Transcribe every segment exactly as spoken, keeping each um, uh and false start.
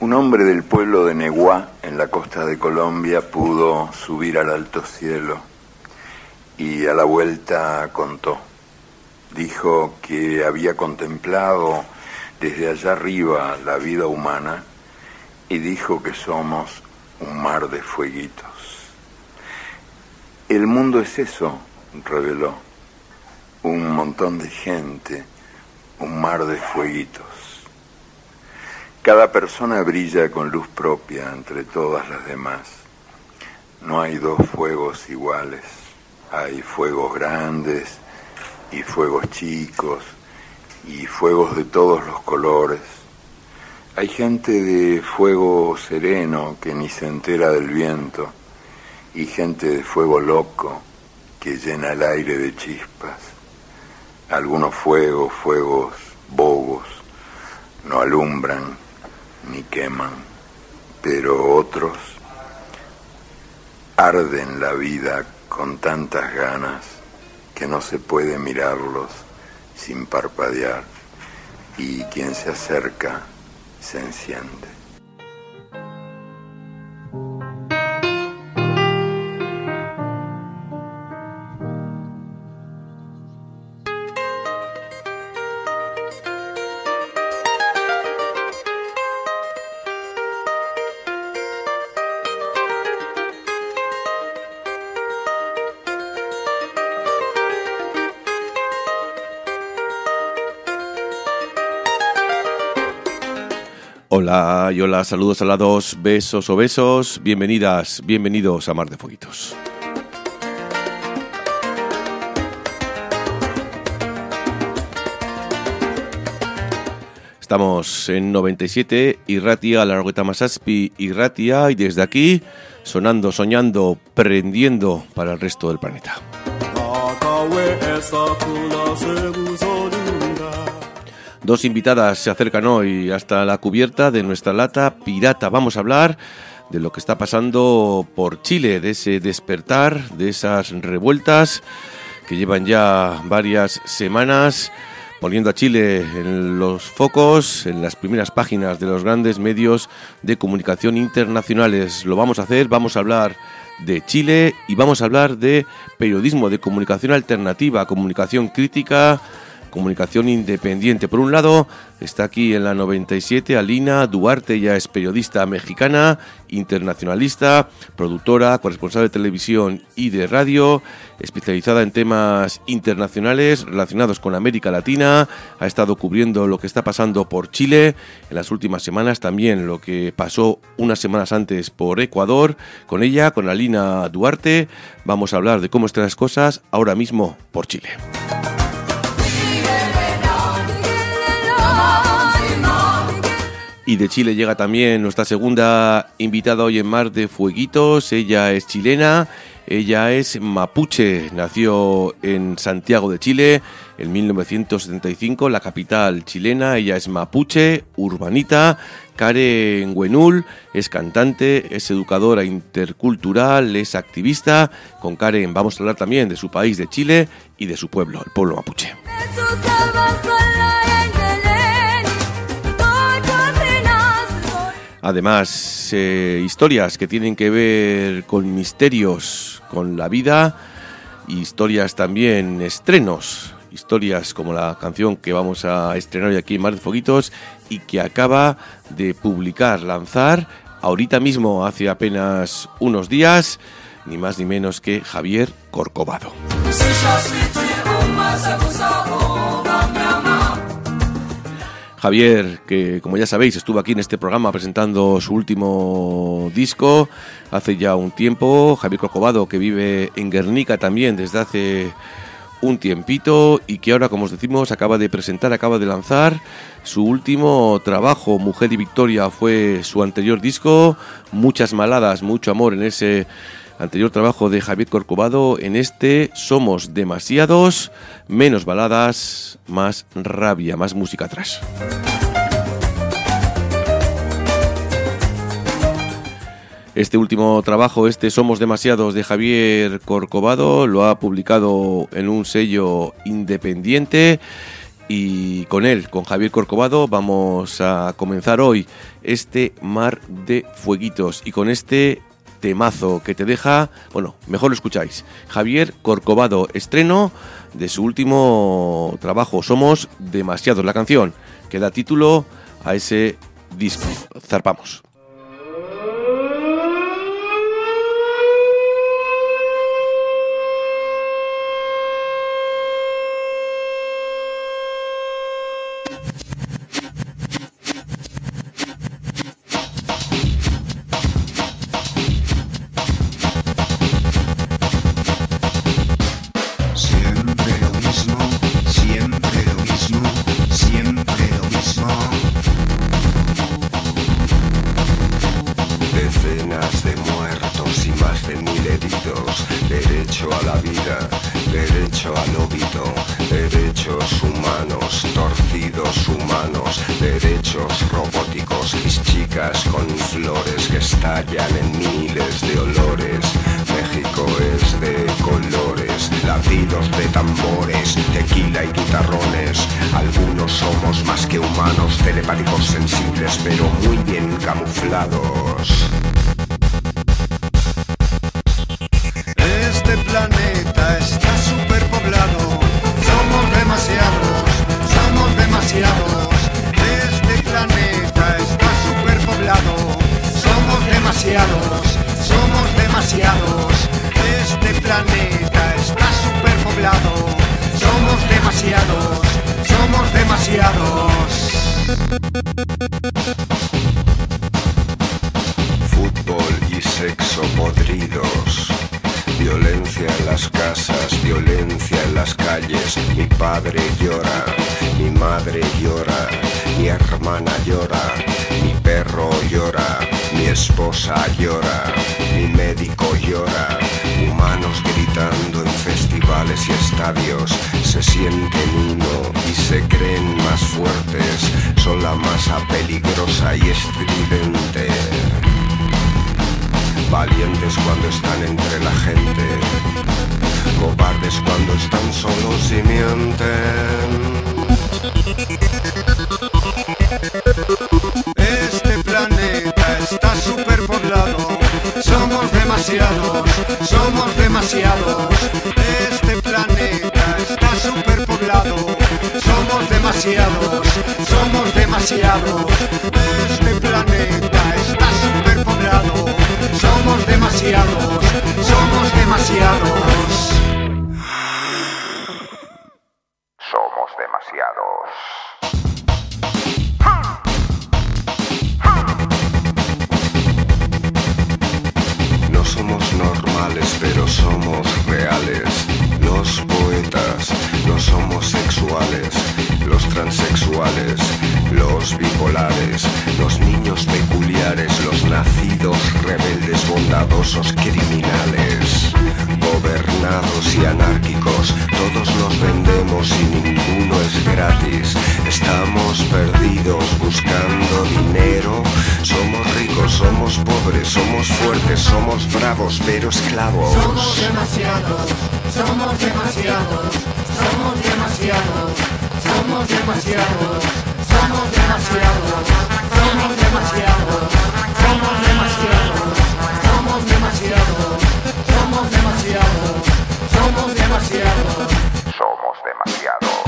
Un hombre del pueblo de Neguá, en la costa de Colombia, pudo subir al alto cielo y a la vuelta contó. Dijo que había contemplado desde allá arriba la vida humana y dijo que somos un mar de fueguitos. El mundo es eso, reveló, un montón de gente, un mar de fueguitos. Cada persona brilla con luz propia entre todas las demás. No hay dos fuegos iguales. Hay fuegos grandes y fuegos chicos y fuegos de todos los colores. Hay gente de fuego sereno que ni se entera del viento y gente de fuego loco que llena el aire de chispas. Algunos fuegos, fuegos bobos, no alumbran ni queman, pero otros arden la vida con tantas ganas que no se puede mirarlos sin parpadear, y quien se acerca se enciende. Hola y hola, saludos a la dos, besos o besos, bienvenidas, bienvenidos a Mar de Fueguitos. Estamos en noventa y siete, Irratia, Largoeta Masaspi, Irratia, y desde aquí, sonando, soñando, prendiendo para el resto del planeta. Dos invitadas se acercan hoy hasta la cubierta de nuestra lata pirata. Vamos a hablar de lo que está pasando por Chile, de ese despertar, de esas revueltas que llevan ya varias semanas poniendo a Chile en los focos, en las primeras páginas de los grandes medios de comunicación internacionales. Lo vamos a hacer, vamos a hablar de Chile y vamos a hablar de periodismo, de comunicación alternativa, comunicación crítica, comunicación independiente. Por un lado, está aquí en la noventa y siete Alina Duarte. Ella es periodista mexicana, internacionalista, productora, corresponsal de televisión y de radio, especializada en temas internacionales relacionados con América Latina. Ha estado cubriendo lo que está pasando por Chile en las últimas semanas, también lo que pasó unas semanas antes por Ecuador. Con ella, con Alina Duarte, vamos a hablar de cómo están las cosas ahora mismo por Chile. Y de Chile llega también nuestra segunda invitada hoy en Mar de Fueguitos. Ella es chilena, ella es mapuche, nació en Santiago de Chile en mil novecientos setenta y cinco, la capital chilena. Ella es mapuche, urbanita. Karen Huenul es cantante, es educadora intercultural, es activista. Con Karen vamos a hablar también de su país, de Chile, y de su pueblo, el pueblo mapuche. Además, eh, historias que tienen que ver con misterios, con la vida, y historias también, estrenos, historias como la canción que vamos a estrenar hoy aquí en Mar de Fueguitos y que acaba de publicar, lanzar, ahorita mismo, hace apenas unos días, ni más ni menos que Javier Corcovado. Javier, que como ya sabéis estuvo aquí en este programa presentando su último disco hace ya un tiempo. Javier Corcovado, que vive en Guernica también desde hace un tiempito y que ahora, como os decimos, acaba de presentar, acaba de lanzar su último trabajo. Mujer y Victoria fue su anterior disco. Muchas maladas, mucho amor en ese anterior trabajo de Javier Corcovado. En este Somos Demasiados, menos baladas, más rabia, más música atrás. Este último trabajo, este Somos Demasiados de Javier Corcovado, lo ha publicado en un sello independiente y con él, con Javier Corcovado, vamos a comenzar hoy este Mar de Fueguitos y con este temazo que te deja, bueno, mejor lo escucháis. Javier Corcovado, estreno de su último trabajo, Somos Demasiados, la canción que da título a ese disco. Zarpamos. Telepáticos sensibles, pero muy bien camuflados. Este planeta está superpoblado. Somos demasiados, somos demasiados. Este planeta está superpoblado. Somos demasiados, somos demasiados. Este planeta está superpoblado. Somos demasiados, somos demasiados. Fútbol y sexo podridos, violencia en las casas, violencia en las calles. Mi padre llora, mi madre llora, mi hermana llora, mi perro llora, mi esposa llora, mi médico llora. Humanos gritando en festivales y estadios, se sienten uno y se creen más fuertes. Son la masa peligrosa y estridente. Valientes cuando están entre la gente, cobardes cuando están solos y mienten. Este planeta está superpoblado. Somos demasiados, somos demasiados. Este planeta está superpoblado. Somos demasiados, somos demasiados. Este planeta está superpoblado. Somos demasiados, somos demasiados. Somos demasiados. No somos normales, pero somos reales. Los poetas no somos sexuales. Los transexuales, los bipolares, los niños peculiares, los nacidos rebeldes, bondadosos, criminales, gobernados y anárquicos, todos nos vendemos y ninguno es gratis. Estamos perdidos buscando dinero. Somos ricos, somos pobres, somos fuertes, somos bravos, pero esclavos. Somos demasiados, somos demasiados, somos demasiados. Somos demasiados, somos demasiados, somos demasiados, somos demasiados, somos demasiados, somos demasiados, somos demasiados, somos demasiados.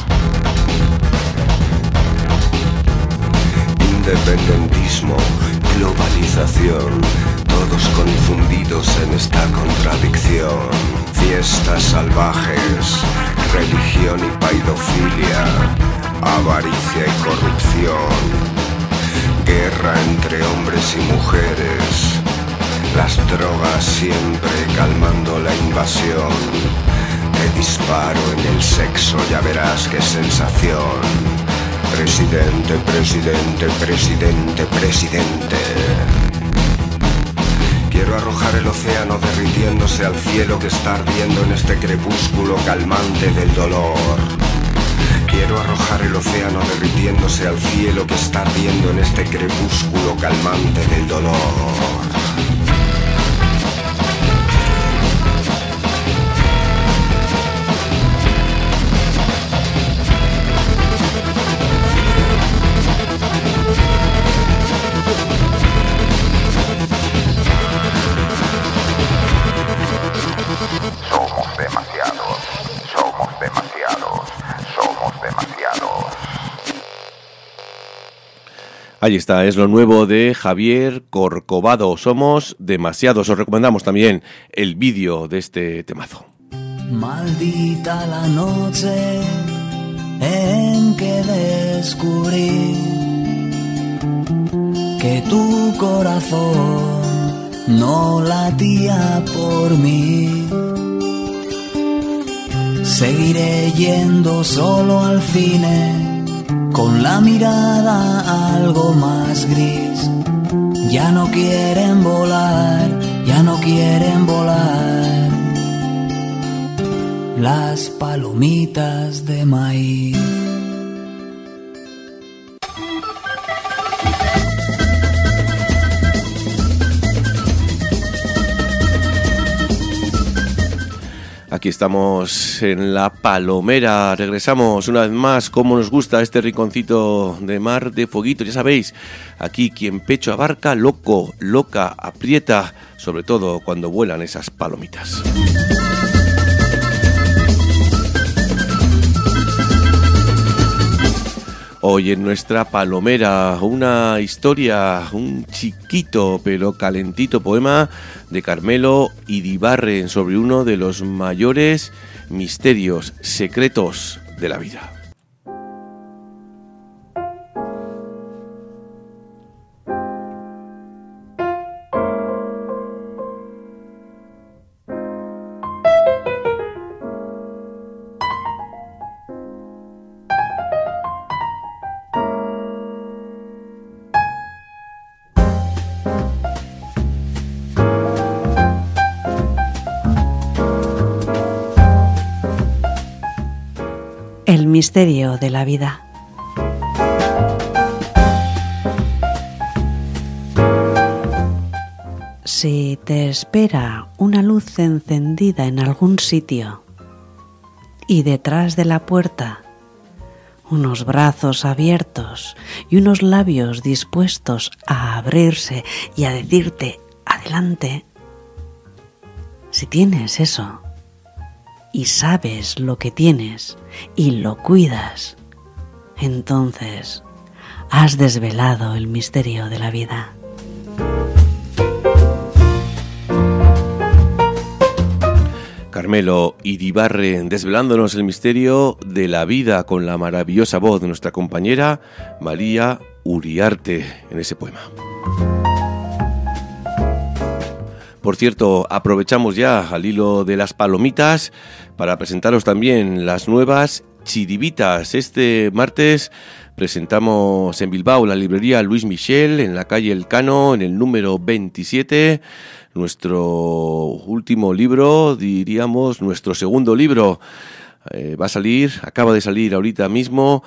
Independentismo, globalización, todos confundidos en esta contradicción. Fiestas salvajes, religión y paidofilia, avaricia y corrupción, guerra entre hombres y mujeres, las drogas siempre calmando la invasión. Te disparo en el sexo, ya verás qué sensación. Presidente, presidente, presidente, presidente. Quiero arrojar el océano derritiéndose al cielo que está ardiendo en este crepúsculo calmante del dolor. Quiero arrojar el océano derritiéndose al cielo que está ardiendo en este crepúsculo calmante del dolor. Ahí está, es lo nuevo de Javier Corcovado. Somos demasiados. Os recomendamos también el vídeo de este temazo. Maldita la noche en que descubrí que tu corazón no latía por mí. Seguiré yendo solo al cine con la mirada algo más gris. Ya no quieren volar, ya no quieren volar las palomitas de maíz. Aquí estamos en La Palomera, regresamos una vez más, como nos gusta este rinconcito de Mar de Foguito, ya sabéis, aquí quien pecho abarca, loco, loca, aprieta, sobre todo cuando vuelan esas palomitas. Hoy en nuestra Palomera, una historia, un chiquito pero calentito poema de Carmelo Iribarren sobre uno de los mayores misterios, secretos de la vida. El misterio de la vida. Si te espera una luz encendida en algún sitio y detrás de la puerta unos brazos abiertos y unos labios dispuestos a abrirse y a decirte adelante, si tienes eso y sabes lo que tienes y lo cuidas, entonces has desvelado el misterio de la vida. Carmelo Iribarren desvelándonos el misterio de la vida con la maravillosa voz de nuestra compañera María Uriarte en ese poema. Por cierto, aprovechamos ya al hilo de las palomitas para presentaros también las nuevas chiribitas. Este martes presentamos en Bilbao la librería Luis Michel, en la calle Elcano, en el número veintisiete, nuestro último libro, diríamos nuestro segundo libro. Eh, va a salir, acaba de salir ahorita mismo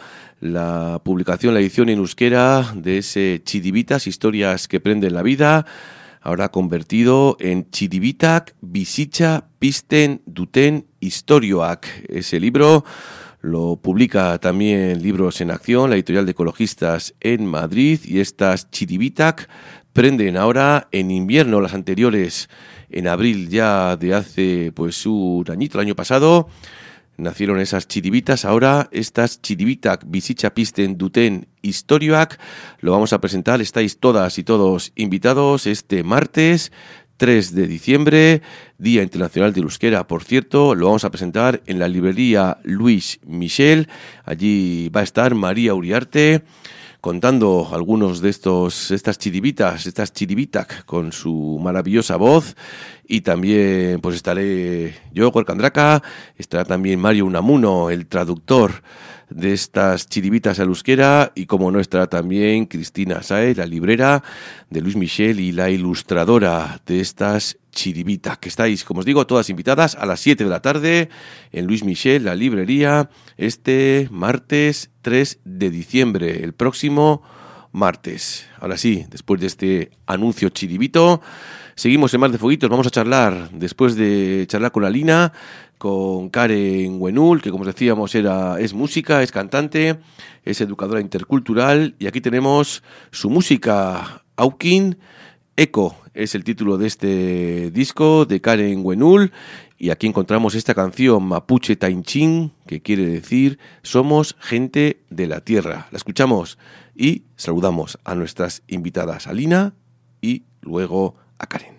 la publicación, la edición en euskera de ese chiribitas, historias que prenden la vida, ahora convertido en Chiribitak bizitza pizten duten istorioak. Ese libro lo publica también Libros en Acción, la editorial de ecologistas en Madrid, y estas Chiribitak prenden ahora en invierno, las anteriores en abril ya de hace pues un añito, el año pasado. Nacieron esas chiribitas, ahora estas Chiribitak bizitza pizten duten istorioak lo vamos a presentar, estáis todas y todos invitados este martes tres de diciembre, Día Internacional del Euskera, por cierto, lo vamos a presentar en la librería Luis Michel, allí va a estar María Uriarte contando algunos de estos, estas chiribitas, estas chiribitak con su maravillosa voz, y también pues estaré yo, Gorka Andraka, estará también Mario Unamuno, el traductor de estas chiribitas al euskera, y como no estará también Cristina Saez, la librera de Luis Michel y la ilustradora de estas chiribitas, que estáis, como os digo, todas invitadas a las siete de la tarde en Luis Michel, la librería, este martes tres de diciembre, el próximo martes. Ahora sí, después de este anuncio chiribito, seguimos en Mar de Foguitos, vamos a charlar, después de charlar con Alina, con Karen Wenul, que como os decíamos era, es música, es cantante, es educadora intercultural, y aquí tenemos su música, Aukin Eco, es el título de este disco de Karen Wenul, Y aquí encontramos esta canción Mapuche Tainchín, que quiere decir somos gente de la tierra. La escuchamos y saludamos a nuestras invitadas, a Lina y luego a Karen.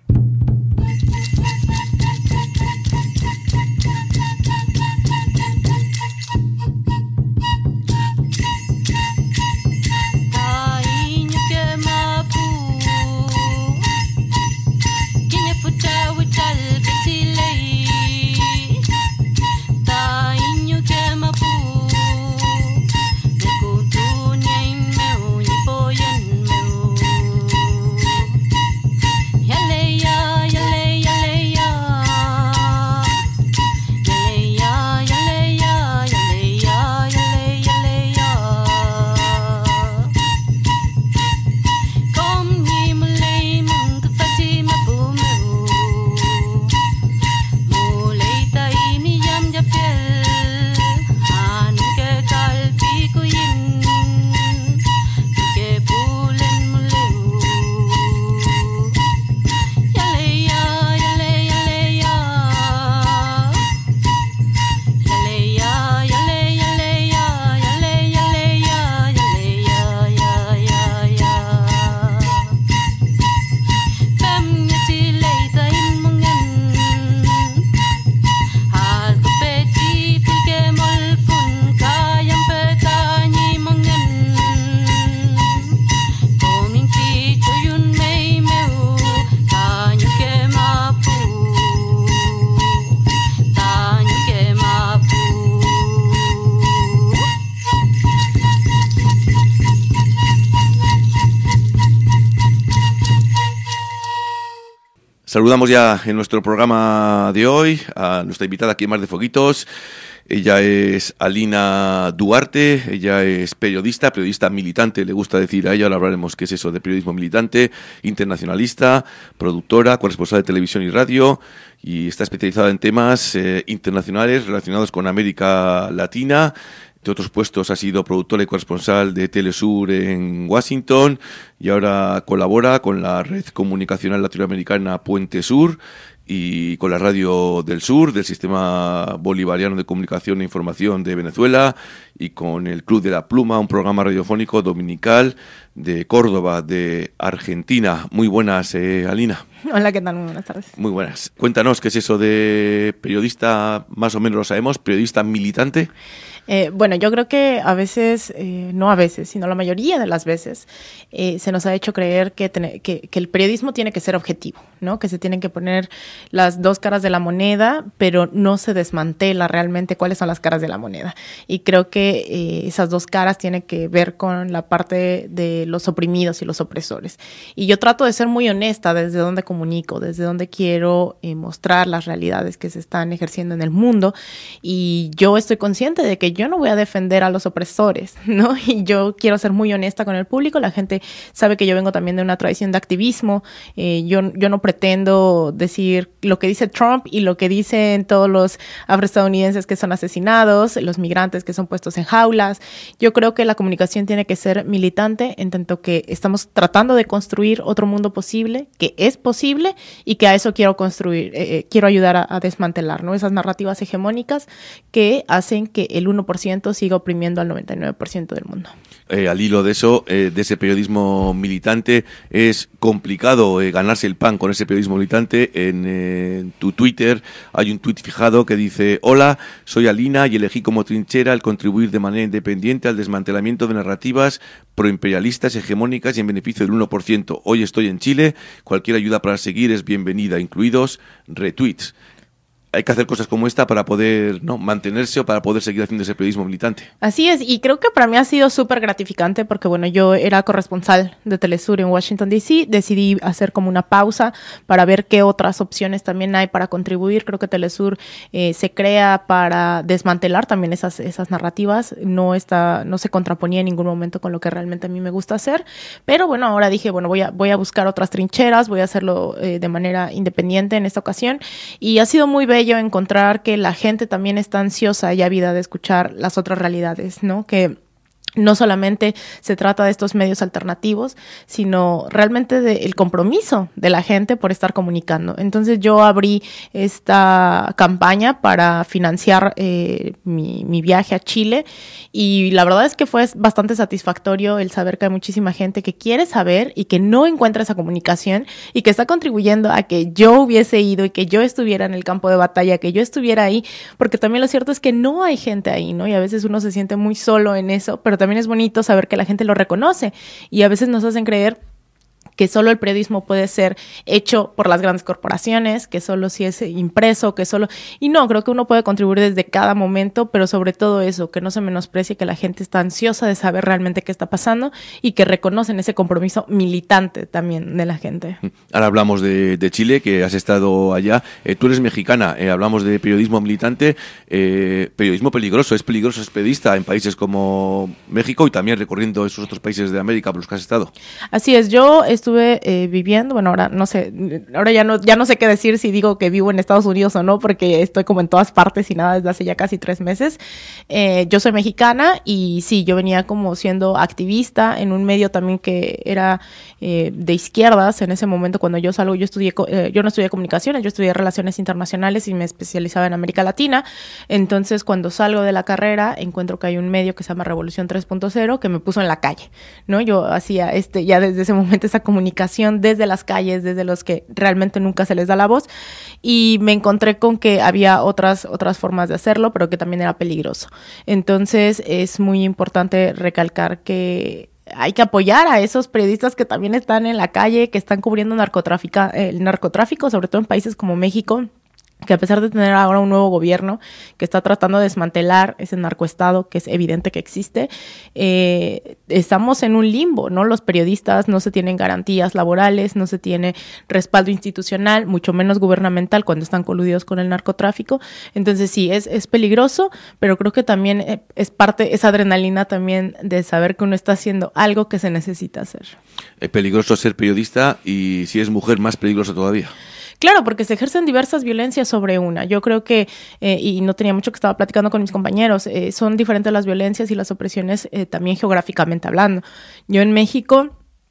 Saludamos ya en nuestro programa de hoy a nuestra invitada aquí en Mar de Foguitos. Ella es Alina Duarte, ella es periodista, periodista militante, le gusta decir a ella, ahora hablaremos qué es eso de periodismo militante, internacionalista, productora, corresponsal de televisión y radio, y está especializada en temas eh, internacionales relacionados con América Latina. De otros puestos ha sido productora y corresponsal de Telesur en Washington y ahora colabora con la red comunicacional latinoamericana Puente Sur y con la Radio del Sur, del Sistema Bolivariano de Comunicación e Información de Venezuela, y con el Club de la Pluma, un programa radiofónico dominical de Córdoba, de Argentina. Muy buenas, eh, Alina. Hola, ¿qué tal? Muy buenas tardes. Muy buenas. Cuéntanos, ¿qué es eso de periodista? Más o menos lo sabemos, periodista militante. Eh, bueno, yo creo que a veces, eh, no a veces, sino la mayoría de las veces, eh, se nos ha hecho creer que, ten- que, que el periodismo tiene que ser objetivo, ¿no? Que se tienen que poner las dos caras de la moneda, pero no se desmantela realmente cuáles son las caras de la moneda. Y creo que eh, esas dos caras tienen que ver con la parte de los oprimidos y los opresores. Y yo trato de ser muy honesta desde donde comunico, desde donde quiero eh, mostrar las realidades que se están ejerciendo en el mundo. Y yo estoy consciente de que yo no voy a defender a los opresores, ¿no? Y yo quiero ser muy honesta con el público. La gente sabe que yo vengo también de una tradición de activismo. Eh, yo, yo no pretendo decir lo que dice Trump y lo que dicen todos los afroestadounidenses que son asesinados, los migrantes que son puestos en jaulas. Yo creo que la comunicación tiene que ser militante, en tanto que estamos tratando de construir otro mundo posible, que es posible y que a eso quiero construir, eh, quiero ayudar a, a desmantelar, ¿no? Esas narrativas hegemónicas que hacen que el uno por ciento siga oprimiendo al noventa y nueve por ciento del mundo. Eh, al hilo de eso, eh, de ese periodismo militante, es complicado eh, ganarse el pan con ese periodismo militante. En, eh, en tu Twitter hay un tuit fijado que dice: hola, soy Alina y elegí como trinchera el contribuir de manera independiente al desmantelamiento de narrativas proimperialistas, hegemónicas y en beneficio del uno por ciento. Hoy estoy en Chile, cualquier ayuda para seguir es bienvenida, incluidos retweets. Hay que hacer cosas como esta para poder, ¿no?, mantenerse o para poder seguir haciendo ese periodismo militante. Así es, y creo que para mí ha sido súper gratificante porque, bueno, yo era corresponsal de Telesur en Washington, D C Decidí hacer como una pausa para ver qué otras opciones también hay para contribuir. Creo que Telesur eh, se crea para desmantelar también esas, esas narrativas. No, está, no se contraponía en ningún momento con lo que realmente a mí me gusta hacer. Pero, bueno, ahora dije, bueno, voy a, voy a buscar otras trincheras, voy a hacerlo eh, de manera independiente en esta ocasión. Y ha sido muy bello encontrar que la gente también está ansiosa y ávida de escuchar las otras realidades, ¿no? Que no solamente se trata de estos medios alternativos, sino realmente del compromiso de la gente por estar comunicando. Entonces yo abrí esta campaña para financiar eh, mi, mi viaje a Chile, y la verdad es que fue bastante satisfactorio el saber que hay muchísima gente que quiere saber y que no encuentra esa comunicación y que está contribuyendo a que yo hubiese ido y que yo estuviera en el campo de batalla, que yo estuviera ahí, porque también lo cierto es que no hay gente ahí, ¿no? Y a veces uno se siente muy solo en eso, pero también También es bonito saber que la gente lo reconoce, y a veces nos hacen creer que solo el periodismo puede ser hecho por las grandes corporaciones, que solo si es impreso, que solo... Y no, creo que uno puede contribuir desde cada momento, pero sobre todo eso, que no se menosprecie, que la gente está ansiosa de saber realmente qué está pasando y que reconocen ese compromiso militante también de la gente. Ahora hablamos de, de Chile, que has estado allá. Eh, tú eres mexicana, eh, hablamos de periodismo militante, eh, periodismo peligroso. Es peligroso ser periodista en países como México y también recorriendo esos otros países de América por los que has estado. Así es, yo estuve eh, viviendo, bueno, ahora no sé, ahora ya no, ya no sé qué decir si digo que vivo en Estados Unidos o no, porque estoy como en todas partes y nada desde hace ya casi tres meses. Eh, yo soy mexicana y sí, yo venía como siendo activista en un medio también que era eh, de izquierdas. En ese momento cuando yo salgo, yo estudié, eh, yo no estudié comunicaciones, yo estudié relaciones internacionales y me especializaba en América Latina. Entonces cuando salgo de la carrera encuentro que hay un medio que se llama Revolución tres punto cero que me puso en la calle, ¿no? Yo hacía este ya desde ese momento esa comunicación desde las calles, desde los que realmente nunca se les da la voz, y me encontré con que había otras, otras formas de hacerlo, pero que también era peligroso. Entonces es muy importante recalcar que hay que apoyar a esos periodistas que también están en la calle, que están cubriendo narcotráfico, el narcotráfico, sobre todo en países como México, que a pesar de tener ahora un nuevo gobierno que está tratando de desmantelar ese narcoestado, que es evidente que existe, eh, estamos en un limbo, ¿no? Los periodistas no se tienen garantías laborales, no se tiene respaldo institucional, mucho menos gubernamental cuando están coludidos con el narcotráfico. Entonces sí, es, es peligroso, pero creo que también es parte, esa adrenalina también de saber que uno está haciendo algo que se necesita hacer. Es peligroso ser periodista, y si es mujer, más peligroso todavía. Claro, porque se ejercen diversas violencias sobre una. Yo creo que, eh, y no tenía mucho que estaba platicando con mis compañeros, eh, son diferentes las violencias y las opresiones eh, también geográficamente hablando. Yo en México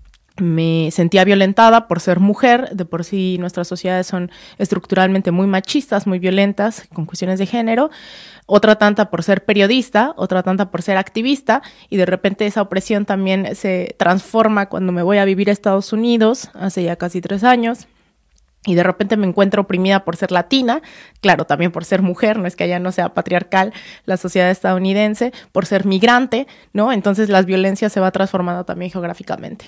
me sentía violentada por ser mujer. De por sí nuestras sociedades son estructuralmente muy machistas, muy violentas con cuestiones de género. Otra tanta por ser periodista, otra tanta por ser activista, y de repente esa opresión también se transforma cuando me voy a vivir a Estados Unidos hace ya casi tres años. Y de repente me encuentro oprimida por ser latina, claro, también por ser mujer, no es que allá no sea patriarcal la sociedad estadounidense, por ser migrante, ¿no? Entonces las violencias se va transformando también geográficamente.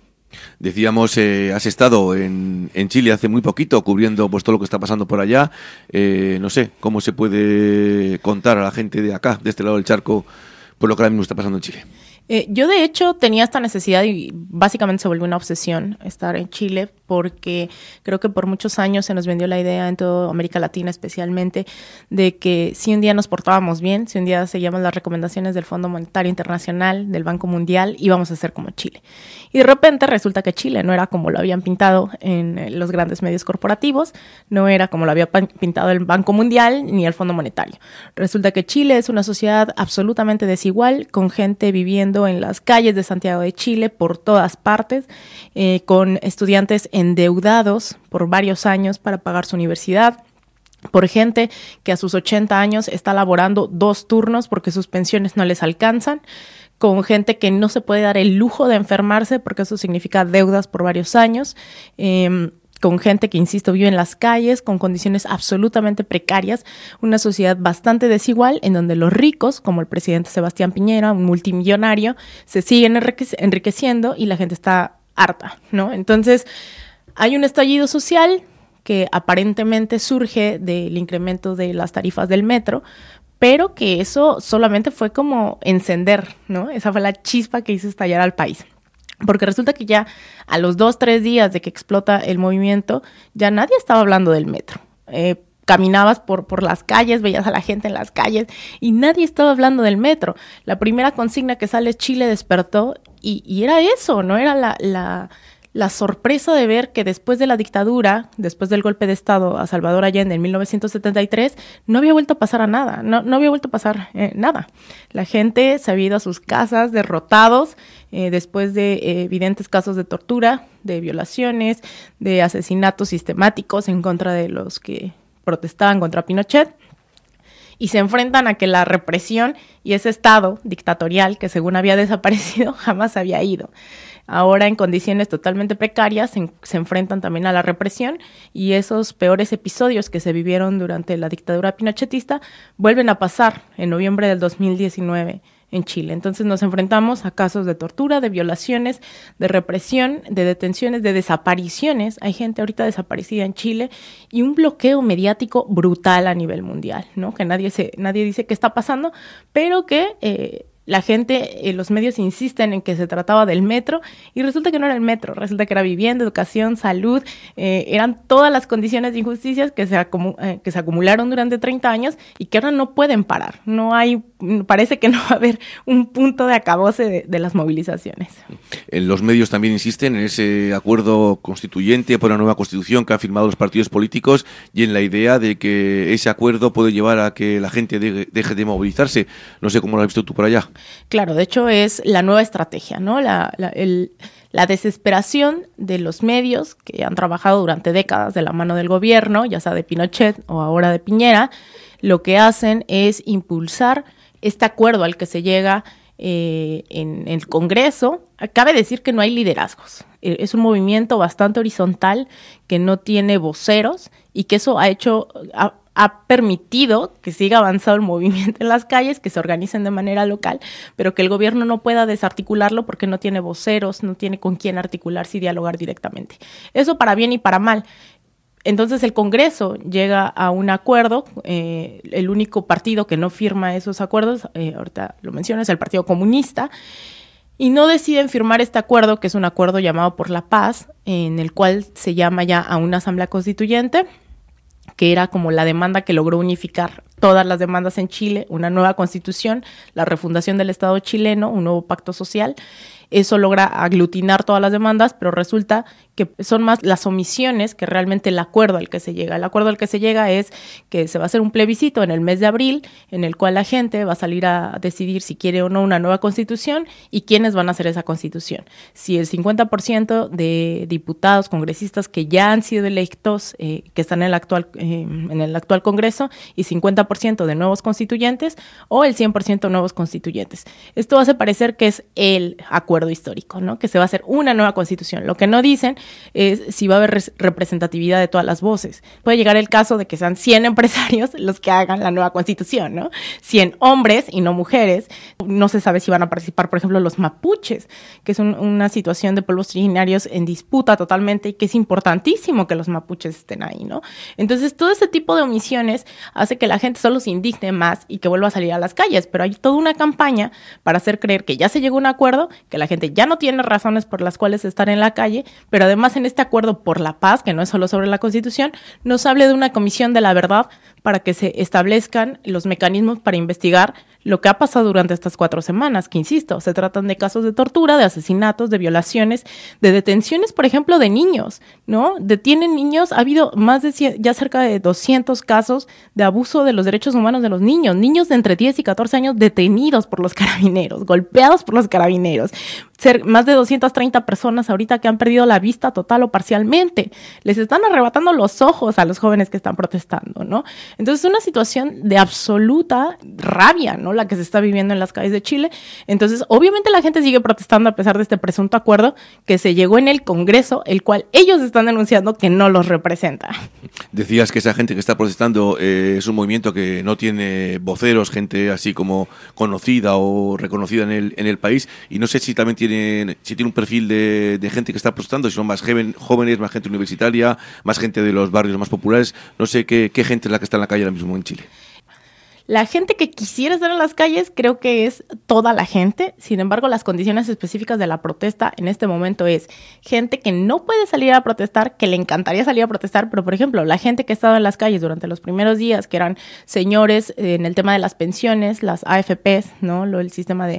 Decíamos, eh, has estado en, en Chile hace muy poquito, cubriendo pues todo lo que está pasando por allá. Eh, no sé, ¿cómo se puede contar a la gente de acá, de este lado del charco, por lo que ahora mismo está pasando en Chile? Eh, yo de hecho tenía esta necesidad y básicamente se volvió una obsesión estar en Chile, porque creo que por muchos años se nos vendió la idea en toda América Latina especialmente de que si un día nos portábamos bien, si un día seguíamos las recomendaciones del Fondo Monetario Internacional, del Banco Mundial, íbamos a ser como Chile. Y de repente resulta que Chile no era como lo habían pintado en los grandes medios corporativos, no era como lo había pintado el Banco Mundial ni el Fondo Monetario. Resulta que Chile es una sociedad absolutamente desigual, con gente viviendo en las calles de Santiago de Chile por todas partes, eh, con estudiantes endeudados por varios años para pagar su universidad, por gente que a sus ochenta años está laborando dos turnos porque sus pensiones no les alcanzan, con gente que no se puede dar el lujo de enfermarse porque eso significa deudas por varios años, eh, con gente que, insisto, vive en las calles, con condiciones absolutamente precarias, una sociedad bastante desigual en donde los ricos, como el presidente Sebastián Piñera, un multimillonario, se siguen enrique- enriqueciendo y la gente está harta, ¿no? Entonces, hay un estallido social que aparentemente surge del incremento de las tarifas del metro, pero que eso solamente fue como encender, ¿no? Esa fue la chispa que hizo estallar al país. Porque resulta que ya a los dos, tres días de que explota el movimiento, ya nadie estaba hablando del metro. Eh, caminabas por, por las calles, veías a la gente en las calles y nadie estaba hablando del metro. La primera consigna que sale es Chile despertó y, y era eso, no era la, la, la sorpresa de ver que después de la dictadura, después del golpe de Estado a Salvador Allende en mil novecientos setenta y tres, no había vuelto a pasar a nada, no, no había vuelto a pasar eh, nada. La gente se había ido a sus casas derrotados eh, después de eh, evidentes casos de tortura, de violaciones, de asesinatos sistemáticos en contra de los que protestaban contra Pinochet. Y se enfrentan a que la represión y ese estado dictatorial que según había desaparecido jamás había ido. Ahora en condiciones totalmente precarias se, se enfrentan también a la represión y esos peores episodios que se vivieron durante la dictadura pinochetista vuelven a pasar en noviembre del dos mil diecinueve en Chile. Entonces nos enfrentamos a casos de tortura, de violaciones, de represión, de detenciones, de desapariciones. Hay gente ahorita desaparecida en Chile y un bloqueo mediático brutal a nivel mundial, ¿no? Que nadie se, nadie dice qué está pasando, pero que eh, la gente, eh, los medios insisten en que se trataba del metro y resulta que no era el metro, resulta que era vivienda, educación, salud, eh, eran todas las condiciones de injusticias que se, acumu- eh, que se acumularon durante treinta años y que ahora no pueden parar. No hay, parece que no va a haber un punto de acabose de, de las movilizaciones. En los medios también insisten en ese acuerdo constituyente por una nueva constitución que han firmado los partidos políticos y en la idea de que ese acuerdo puede llevar a que la gente de, deje de movilizarse. No sé cómo lo has visto tú por allá. Claro, de hecho es la nueva estrategia, ¿no? La, la, el, la desesperación de los medios que han trabajado durante décadas de la mano del gobierno, ya sea de Pinochet o ahora de Piñera, lo que hacen es impulsar este acuerdo al que se llega eh, en, en el Congreso. Cabe decir que no hay liderazgos. Es un movimiento bastante horizontal que no tiene voceros y que eso ha hecho... Ha, ha permitido que siga avanzando el movimiento en las calles, que se organicen de manera local, pero que el gobierno no pueda desarticularlo porque no tiene voceros, no tiene con quién articularse y dialogar directamente. Eso para bien y para mal. Entonces el Congreso llega a un acuerdo, eh, el único partido que no firma esos acuerdos, eh, ahorita lo menciono, es el Partido Comunista, y no deciden firmar este acuerdo, que es un acuerdo llamado por la paz, en el cual se llama ya a una asamblea constituyente, que era como la demanda que logró unificar todas las demandas en Chile, una nueva constitución, la refundación del Estado chileno, un nuevo pacto social. Eso logra aglutinar todas las demandas, pero resulta que son más las omisiones que realmente el acuerdo al que se llega. El acuerdo al que se llega es que se va a hacer un plebiscito en el mes de abril, en el cual la gente va a salir a decidir si quiere o no una nueva constitución y quiénes van a hacer esa constitución. Si el cincuenta por ciento de diputados, congresistas que ya han sido electos, eh, que están en el actual, eh, en el actual Congreso, y cincuenta por ciento de nuevos constituyentes, o el cien por ciento nuevos constituyentes. Esto hace parecer que es el acuerdo histórico, ¿no? Que se va a hacer una nueva constitución. Lo que no dicen es si va a haber res- representatividad de todas las voces. Puede llegar el caso de que sean cien empresarios los que hagan la nueva constitución, ¿no? cien hombres y no mujeres. No se sabe si van a participar, por ejemplo, los mapuches, que es un, una situación de pueblos originarios en disputa totalmente y que es importantísimo que los mapuches estén ahí, ¿no? Entonces, todo ese tipo de omisiones hace que la gente solo se indigne más y que vuelva a salir a las calles, pero hay toda una campaña para hacer creer que ya se llegó a un acuerdo, que la gente ya no tiene razones por las cuales estar en la calle, pero además en este acuerdo por la paz, que no es solo sobre la Constitución, nos hable de una comisión de la verdad para que se establezcan los mecanismos para investigar lo que ha pasado durante estas cuatro semanas, que insisto, se tratan de casos de tortura, de asesinatos, de violaciones, de detenciones, por ejemplo, de niños, ¿no? Detienen niños, ha habido más de cien, ya cerca de doscientos casos de abuso de los derechos humanos de los niños, niños de entre diez y catorce años detenidos por los carabineros, golpeados por los carabineros, ser más de doscientas treinta personas ahorita que han perdido la vista total o parcialmente, les están arrebatando los ojos a los jóvenes que están protestando, ¿no? Entonces es una situación de absoluta rabia, ¿no? La que se está viviendo en las calles de Chile. Entonces, obviamente la gente sigue protestando a pesar de este presunto acuerdo que se llegó en el Congreso, el cual ellos están denunciando que no los representa. Decías que esa gente que está protestando eh, es un movimiento que no tiene voceros, gente así como conocida o reconocida en el, en el país, y no sé si también tiene, si tiene un perfil de, de gente que está protestando, si son más joven, jóvenes, más gente universitaria, más gente de los barrios más populares. No sé qué, qué gente es la que está en la calle ahora mismo en Chile. La gente que quisiera estar en las calles creo que es toda la gente. Sin embargo, las condiciones específicas de la protesta en este momento es gente que no puede salir a protestar, que le encantaría salir a protestar, pero por ejemplo, la gente que ha estado en las calles durante los primeros días, que eran señores en el tema de las pensiones, las A F Pes, ¿no? Lo, el sistema de,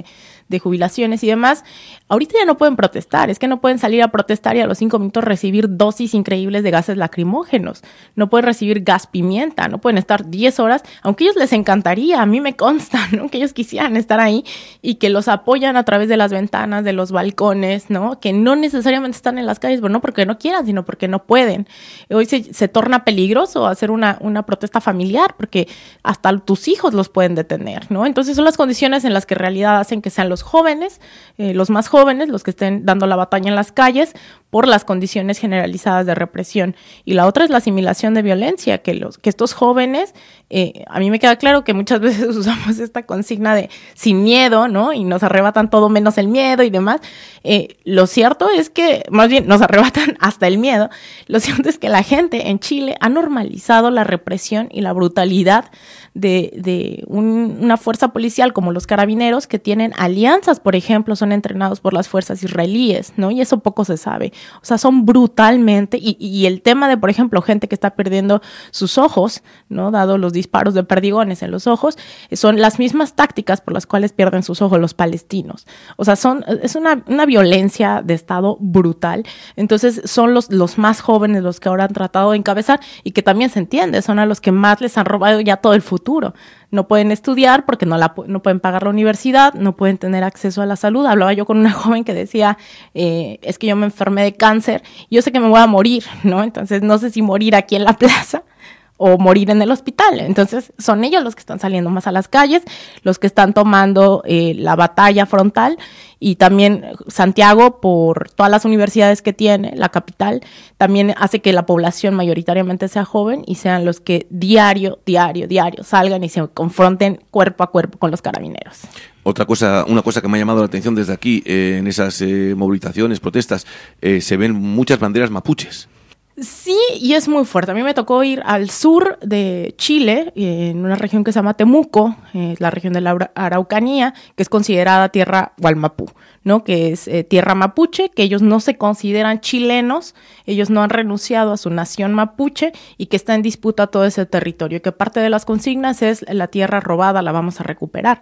de jubilaciones y demás, ahorita ya no pueden protestar, es que no pueden salir a protestar y a los cinco minutos recibir dosis increíbles de gases lacrimógenos, no pueden recibir gas pimienta, no pueden estar diez horas, aunque a ellos les encantaría, a mí me consta, ¿no? Que ellos quisieran estar ahí y que los apoyan a través de las ventanas, de los balcones, ¿no? Que no necesariamente están en las calles, pero no porque no quieran, sino porque no pueden. Hoy se, se torna peligroso hacer una, una protesta familiar porque hasta tus hijos los pueden detener, ¿no? Entonces son las condiciones en las que en realidad hacen que sean los jóvenes, eh, los más jóvenes, los que estén dando la batalla en las calles por las condiciones generalizadas de represión. Y la otra es la asimilación de violencia, que, los, que estos jóvenes, eh, a mí me queda claro que muchas veces usamos esta consigna de sin miedo, ¿no? Y nos arrebatan todo menos el miedo y demás. Eh, lo cierto es que, más bien, nos arrebatan hasta el miedo. Lo cierto es que la gente en Chile ha normalizado la represión y la brutalidad de, de un, una fuerza policial como los carabineros, que tienen alianzas, por ejemplo, son entrenados por las fuerzas israelíes, ¿no? Y eso poco se sabe. O sea, son brutalmente, y, y el tema de, por ejemplo, gente que está perdiendo sus ojos, ¿no? Dado los disparos de perdigones en los ojos, son las mismas tácticas por las cuales pierden sus ojos los palestinos. O sea, son, es una, una violencia de Estado brutal. Entonces, son los, los más jóvenes los que ahora han tratado de encabezar, y que también se entiende, son a los que más les han robado ya todo el futuro. No pueden estudiar porque no, la, no pueden pagar la universidad, no pueden tener acceso a la salud. Hablaba yo con una joven que decía, eh, es que yo me enfermé de cáncer, yo sé que me voy a morir, ¿no? Entonces no sé si morir aquí en la plaza o morir en el hospital. Entonces son ellos los que están saliendo más a las calles, los que están tomando eh, la batalla frontal, y también Santiago, por todas las universidades que tiene, la capital, también hace que la población mayoritariamente sea joven y sean los que diario, diario, diario salgan y se confronten cuerpo a cuerpo con los carabineros. Otra cosa, una cosa que me ha llamado la atención desde aquí, eh, en esas eh, movilizaciones, protestas, eh, se ven muchas banderas mapuches. Sí, y es muy fuerte. A mí me tocó ir al sur de Chile, en una región que se llama Temuco, eh, la región de la Araucanía, que es considerada tierra Gualmapú, ¿no? Que es eh, tierra mapuche, que ellos no se consideran chilenos, ellos no han renunciado a su nación mapuche y que está en disputa todo ese territorio, que parte de las consignas es la tierra robada, la vamos a recuperar.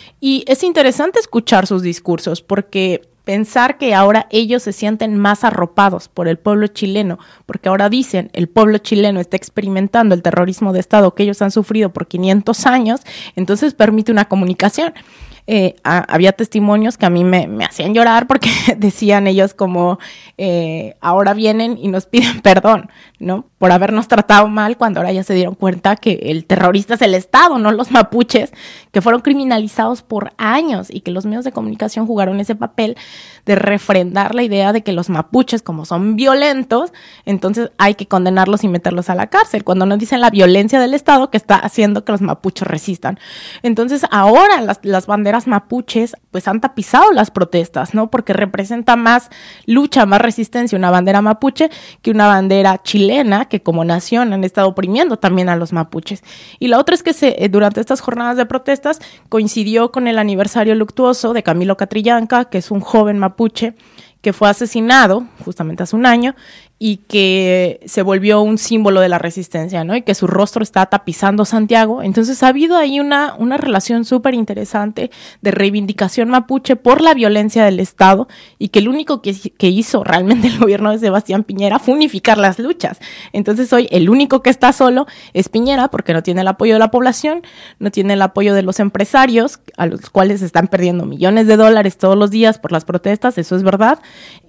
Y es interesante escuchar sus discursos porque pensar que ahora ellos se sienten más arropados por el pueblo chileno, porque ahora dicen el pueblo chileno está experimentando el terrorismo de Estado que ellos han sufrido por quinientos años, entonces permite una comunicación. Eh, a, había testimonios que a mí me, me hacían llorar porque decían ellos como eh, ahora vienen y nos piden perdón, ¿no? Por habernos tratado mal, cuando ahora ya se dieron cuenta que el terrorista es el Estado, no los mapuches, que fueron criminalizados por años y que los medios de comunicación jugaron ese papel de refrendar la idea de que los mapuches, como son violentos, entonces hay que condenarlos y meterlos a la cárcel, cuando nos dicen la violencia del Estado que está haciendo que los mapuches resistan. Entonces ahora las, las banderas mapuches pues han tapizado las protestas, ¿no? Porque representa más lucha, más resistencia una bandera mapuche que una bandera chilena, que como nación han estado oprimiendo también a los mapuches. Y la otra es que se, eh, durante estas jornadas de protestas coincidió con el aniversario luctuoso de Camilo Catrillanca, que es un joven mapuche que fue asesinado justamente hace un año y que se volvió un símbolo de la resistencia, ¿no? Y que su rostro está tapizando Santiago. Entonces ha habido ahí una, una relación súper interesante de reivindicación mapuche por la violencia del Estado, y que el único que, que hizo realmente el gobierno de Sebastián Piñera fue unificar las luchas. Entonces hoy el único que está solo es Piñera, porque no tiene el apoyo de la población, no tiene el apoyo de los empresarios, a los cuales están perdiendo millones de dólares todos los días por las protestas, eso es verdad,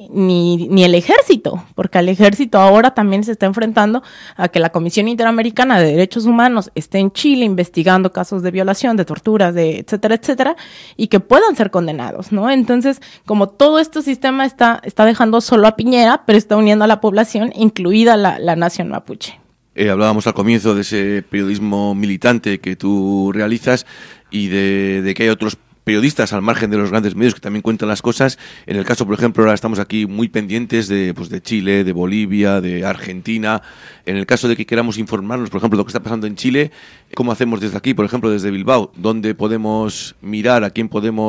ni, ni el ejército, porque al ejército ejército ahora también se está enfrentando a que la Comisión Interamericana de Derechos Humanos esté en Chile investigando casos de violación, de torturas, de etcétera, etcétera, y que puedan ser condenados, ¿no? Entonces, como todo este sistema está, está dejando solo a Piñera, pero está uniendo a la población, incluida la, la nación mapuche. Eh, hablábamos al comienzo de ese periodismo militante que tú realizas y de, de que hay otros periodistas al margen de los grandes medios que también cuentan las cosas. En el caso, por ejemplo, ahora estamos aquí muy pendientes de, pues, de Chile, de Bolivia, de Argentina. En el caso de que queramos informarnos, por ejemplo, de lo que está pasando en Chile, ¿cómo hacemos desde aquí, por ejemplo, desde Bilbao? ¿Dónde podemos mirar? ¿A quién podemos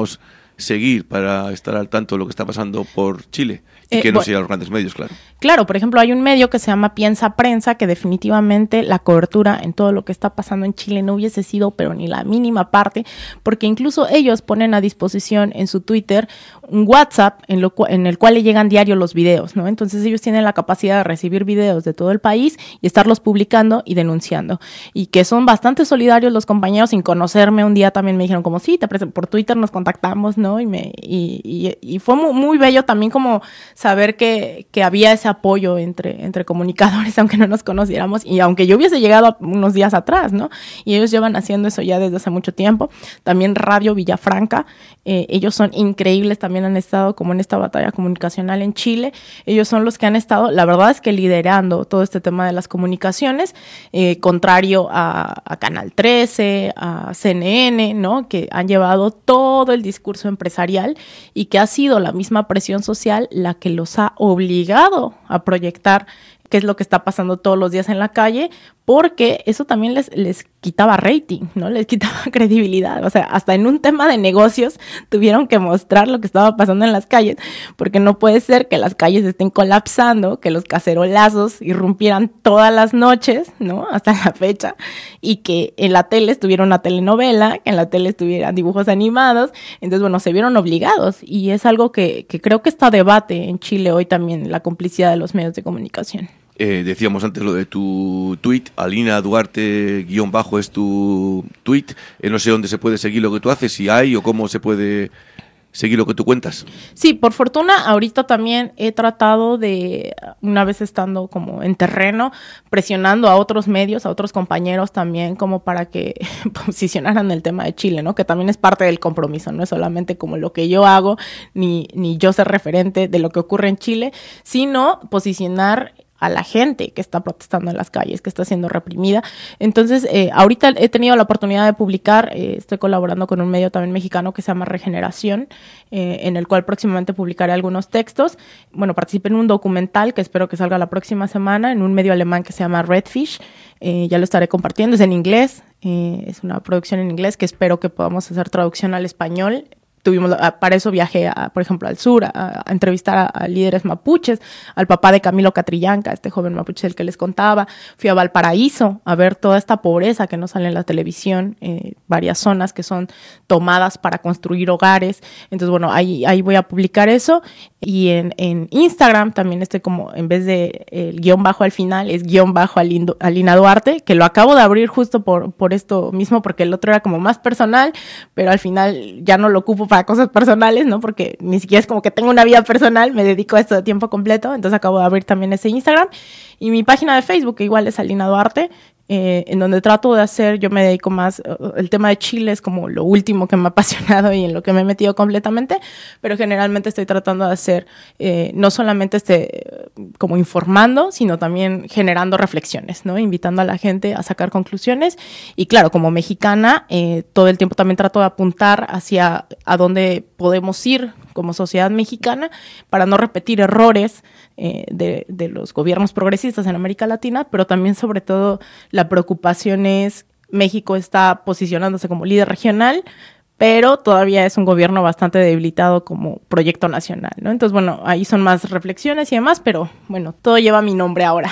seguir para estar al tanto de lo que está pasando por Chile? Y Eh, que no bueno. sean los grandes medios, claro. Claro, por ejemplo, hay un medio que se llama Piensa Prensa, que definitivamente la cobertura en todo lo que está pasando en Chile no hubiese sido, pero ni la mínima parte, porque incluso ellos ponen a disposición en su Twitter un WhatsApp en, lo cu- en el cual le llegan diario los videos, ¿no? Entonces ellos tienen la capacidad de recibir videos de todo el país y estarlos publicando y denunciando. Y que son bastante solidarios los compañeros, sin conocerme. Un día también me dijeron como, sí, te presen- por Twitter nos contactamos, ¿no? Y, me, y, y, y fue muy, muy bello también como saber que, que había ese apoyo entre, entre comunicadores, aunque no nos conociéramos y aunque yo hubiese llegado a unos días atrás, ¿no? Y ellos llevan haciendo eso ya desde hace mucho tiempo. También Radio Villafranca, eh, ellos son increíbles, también han estado como en esta batalla comunicacional en Chile. Ellos son los que han estado, la verdad es que liderando todo este tema de las comunicaciones, eh, contrario a, a Canal trece, a C N N, ¿no? Que han llevado todo el discurso empresarial y que ha sido la misma presión social la que los ha obligado a proyectar qué es lo que está pasando todos los días en la calle, porque eso también les, les quitaba rating, ¿no? Les quitaba credibilidad. O sea, hasta en un tema de negocios tuvieron que mostrar lo que estaba pasando en las calles, porque no puede ser que las calles estén colapsando, que los cacerolazos irrumpieran todas las noches, ¿no? Hasta la fecha, y que en la tele estuviera una telenovela, que en la tele estuvieran dibujos animados. Entonces, bueno, se vieron obligados, y es algo que, que creo que está a debate en Chile hoy también, la complicidad de los medios de comunicación. Eh, decíamos antes lo de tu tweet, Alina Duarte guión bajo es tu tweet. Eh, no sé dónde se puede seguir lo que tú haces, si hay o cómo se puede seguir lo que tú cuentas. Sí, por fortuna, ahorita también he tratado de, una vez estando como en terreno, presionando a otros medios, a otros compañeros también, como para que posicionaran el tema de Chile, ¿no? Que también es parte del compromiso, no es solamente como lo que yo hago, ni, ni yo ser referente de lo que ocurre en Chile, sino posicionar a la gente que está protestando en las calles, que está siendo reprimida. Entonces, eh, ahorita he tenido la oportunidad de publicar, eh, estoy colaborando con un medio también mexicano que se llama Regeneración, eh, en el cual próximamente publicaré algunos textos. Bueno, participé en un documental que espero que salga la próxima semana, en un medio alemán que se llama Redfish, eh, ya lo estaré compartiendo, es en inglés, eh, es una producción en inglés que espero que podamos hacer traducción al español. Tuvimos, para eso viajé, a, por ejemplo, al sur, a, a entrevistar a, a líderes mapuches, al papá de Camilo Catrillanca, este joven mapuche del que les contaba. Fui a Valparaíso a ver toda esta pobreza que no sale en la televisión, eh, varias zonas que son tomadas para construir hogares. Entonces, bueno, ahí, ahí voy a publicar eso. Y en, en Instagram también estoy como, en vez de el guión bajo al final, es guión bajo Alindo, Alina Duarte, que lo acabo de abrir justo por, por esto mismo, porque el otro era como más personal, pero al final ya no lo ocupo para cosas personales, ¿no? Porque ni siquiera es como que tengo una vida personal, me dedico a esto de tiempo completo, entonces acabo de abrir también ese Instagram. Y mi página de Facebook, que igual es Alina Duarte, eh, en donde trato de hacer, yo me dedico más, el tema de Chile es como lo último que me ha apasionado y en lo que me he metido completamente, pero generalmente estoy tratando de hacer, eh, no solamente este, como informando, sino también generando reflexiones, ¿no? Invitando a la gente a sacar conclusiones. Y claro, como mexicana, eh, todo el tiempo también trato de apuntar hacia a dónde podemos ir como sociedad mexicana para no repetir errores eh, de, de los gobiernos progresistas en América Latina, pero también sobre todo la preocupación es México está posicionándose como líder regional, pero todavía es un gobierno bastante debilitado como proyecto nacional, ¿no? Entonces, bueno, ahí son más reflexiones y demás, pero bueno, todo lleva mi nombre ahora.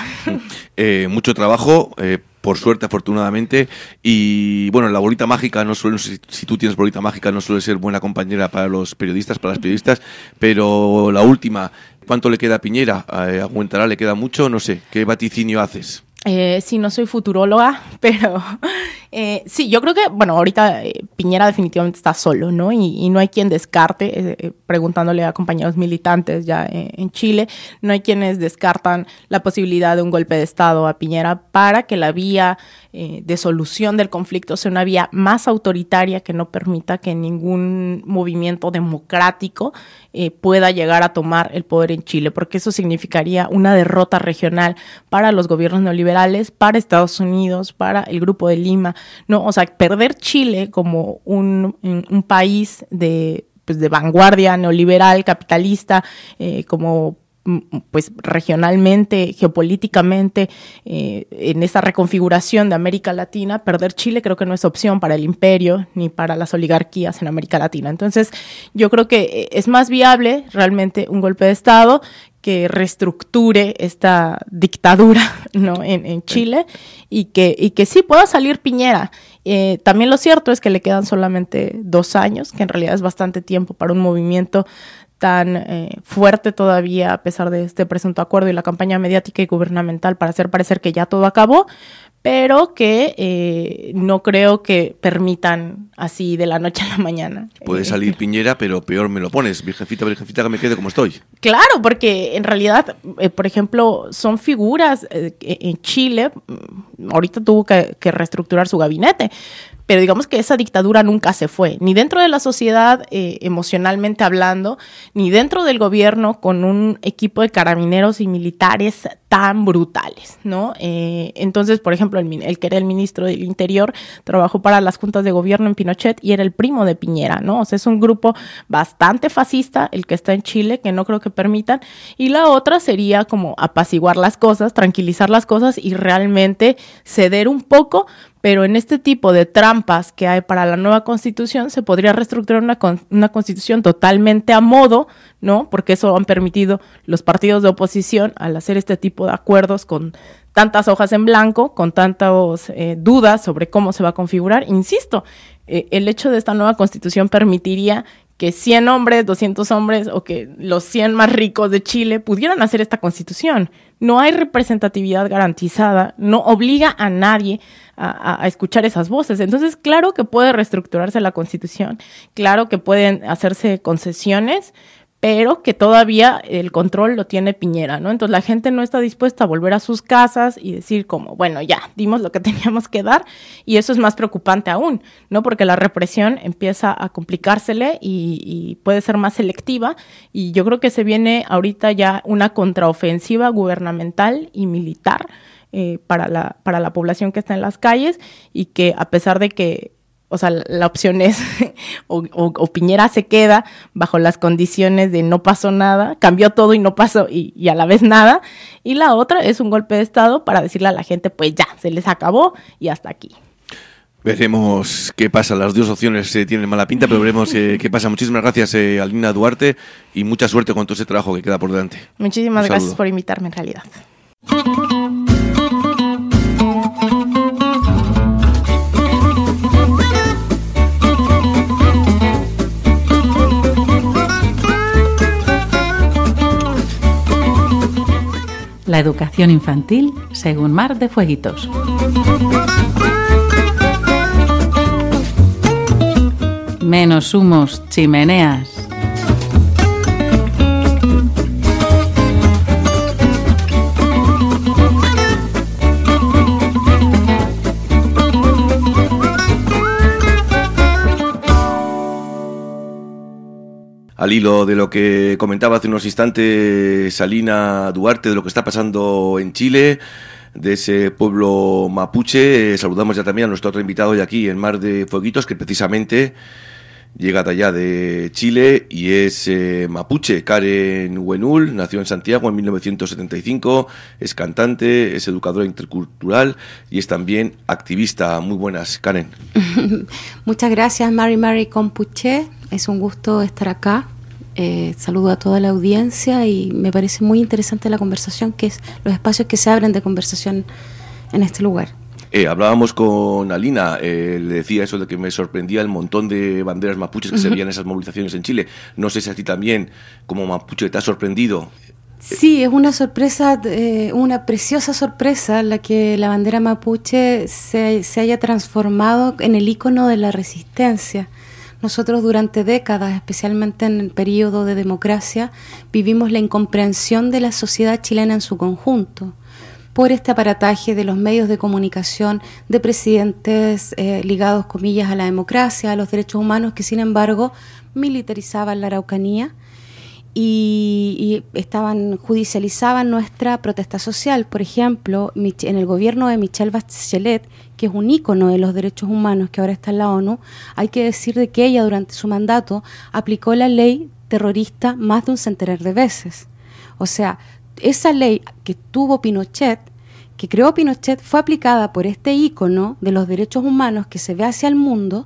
Eh, mucho trabajo, eh, por suerte, afortunadamente, y bueno, la bolita mágica no suele, si, si tú tienes bolita mágica, no suele ser buena compañera para los periodistas, para las periodistas, pero la última, ¿cuánto le queda a Piñera? Eh, ¿Aguantará? ¿Le queda mucho? No sé, ¿qué vaticinio haces? Eh, sí, no soy futuróloga, pero eh, sí, yo creo que, bueno, ahorita eh, Piñera definitivamente está solo, ¿no? Y, y no hay quien descarte, eh, preguntándole a compañeros militantes ya eh, en Chile, no hay quienes descartan la posibilidad de un golpe de Estado a Piñera para que la vía eh, de solución del conflicto sea una vía más autoritaria que no permita que ningún movimiento democrático eh, pueda llegar a tomar el poder en Chile, porque eso significaría una derrota regional para los gobiernos neoliberales, para Estados Unidos, para el Grupo de Lima, ¿no? O sea, perder Chile como un, un país de, pues de vanguardia neoliberal, capitalista, eh, como pues regionalmente, geopolíticamente, eh, en esa reconfiguración de América Latina, perder Chile creo que no es opción para el imperio ni para las oligarquías en América Latina. Entonces, yo creo que es más viable realmente un golpe de Estado que reestructure esta dictadura, ¿no? en, en Chile y que, y que sí pueda salir Piñera. Eh, también lo cierto es que le quedan solamente dos años, que en realidad es bastante tiempo para un movimiento tan eh, fuerte todavía a pesar de este presunto acuerdo y la campaña mediática y gubernamental para hacer parecer que ya todo acabó, pero que eh, no creo que permitan así de la noche a la mañana. Puede salir Piñera, pero peor me lo pones, virgencita, virgencita, que me quede como estoy. Claro, porque en realidad, eh, por ejemplo, son figuras eh, en Chile, ahorita tuvo que, que reestructurar su gabinete, pero digamos que esa dictadura nunca se fue, ni dentro de la sociedad eh, emocionalmente hablando, ni dentro del gobierno con un equipo de carabineros y militares tan brutales, ¿no? Eh, entonces, por ejemplo, el, el que era el ministro del Interior trabajó para las juntas de gobierno en Pinochet y era el primo de Piñera, ¿no? O sea, es un grupo bastante fascista el que está en Chile, que no creo que permitan, y la otra sería como apaciguar las cosas, tranquilizar las cosas y realmente ceder un poco, pero en este tipo de trampas que hay para la nueva constitución se podría reestructurar una, con, una constitución totalmente a modo, ¿no? Porque eso han permitido los partidos de oposición al hacer este tipo de acuerdos con tantas hojas en blanco, con tantas eh, dudas sobre cómo se va a configurar. Insisto, eh, el hecho de esta nueva constitución permitiría que cien hombres, doscientos hombres o que los cien más ricos de Chile pudieran hacer esta constitución. No hay representatividad garantizada, no obliga a nadie a, a, a escuchar esas voces. Entonces, claro que puede reestructurarse la constitución, claro que pueden hacerse concesiones, pero que todavía el control lo tiene Piñera, ¿no? Entonces la gente no está dispuesta a volver a sus casas y decir como, bueno, ya, dimos lo que teníamos que dar, y eso es más preocupante aún, ¿no? Porque la represión empieza a complicársele y, y puede ser más selectiva, y yo creo que se viene ahorita ya una contraofensiva gubernamental y militar eh, para la, para la población que está en las calles, y que a pesar de que o sea, la opción es o, o, o Piñera se queda bajo las condiciones de no pasó nada, cambió todo y no pasó y, y a la vez nada, y la otra es un golpe de Estado para decirle a la gente, pues ya, se les acabó y hasta aquí. Veremos qué pasa, las dos opciones eh, tienen mala pinta, pero veremos eh, qué pasa. Muchísimas gracias, eh, Alina Duarte, y mucha suerte con todo ese trabajo que queda por delante. Muchísimas gracias por invitarme en realidad. La educación infantil según Mar de Fueguitos. Menos humos, chimeneas. Al hilo de lo que comentaba hace unos instantes Alina Duarte, de lo que está pasando en Chile, de ese pueblo mapuche, eh, saludamos ya también a nuestro otro invitado hoy aquí en Mar de Fueguitos, que precisamente llega de allá de Chile y es eh, mapuche. Karen Huenul nació en Santiago en mil novecientos setenta y cinco, es cantante, es educadora intercultural y es también activista. Muy buenas, Karen. Muchas gracias, Mari Mari Compuche. Es un gusto estar acá. Eh, saludo a toda la audiencia y me parece muy interesante la conversación, que es los espacios que se abren de conversación en este lugar. Eh, hablábamos con Alina, eh, le decía eso de que me sorprendía el montón de banderas mapuches que uh-huh. se veían en esas movilizaciones en Chile. No sé si a ti también, como mapuche, te ha sorprendido. Sí, es una sorpresa, eh, una preciosa sorpresa la que la bandera mapuche se, se haya transformado en el ícono de la resistencia. Nosotros durante décadas, especialmente en el periodo de democracia, vivimos la incomprensión de la sociedad chilena en su conjunto por este aparataje de los medios de comunicación, de presidentes eh, ligados, comillas, a la democracia, a los derechos humanos, que sin embargo militarizaban la Araucanía y, y estaban judicializaban nuestra protesta social. Por ejemplo, en el gobierno de Michelle Bachelet, que es un ícono de los derechos humanos que ahora está en la ONU, hay que decir de que ella durante su mandato aplicó la ley terrorista más de un centenar de veces. O sea, esa ley que tuvo Pinochet, que creó Pinochet, fue aplicada por este ícono de los derechos humanos que se ve hacia el mundo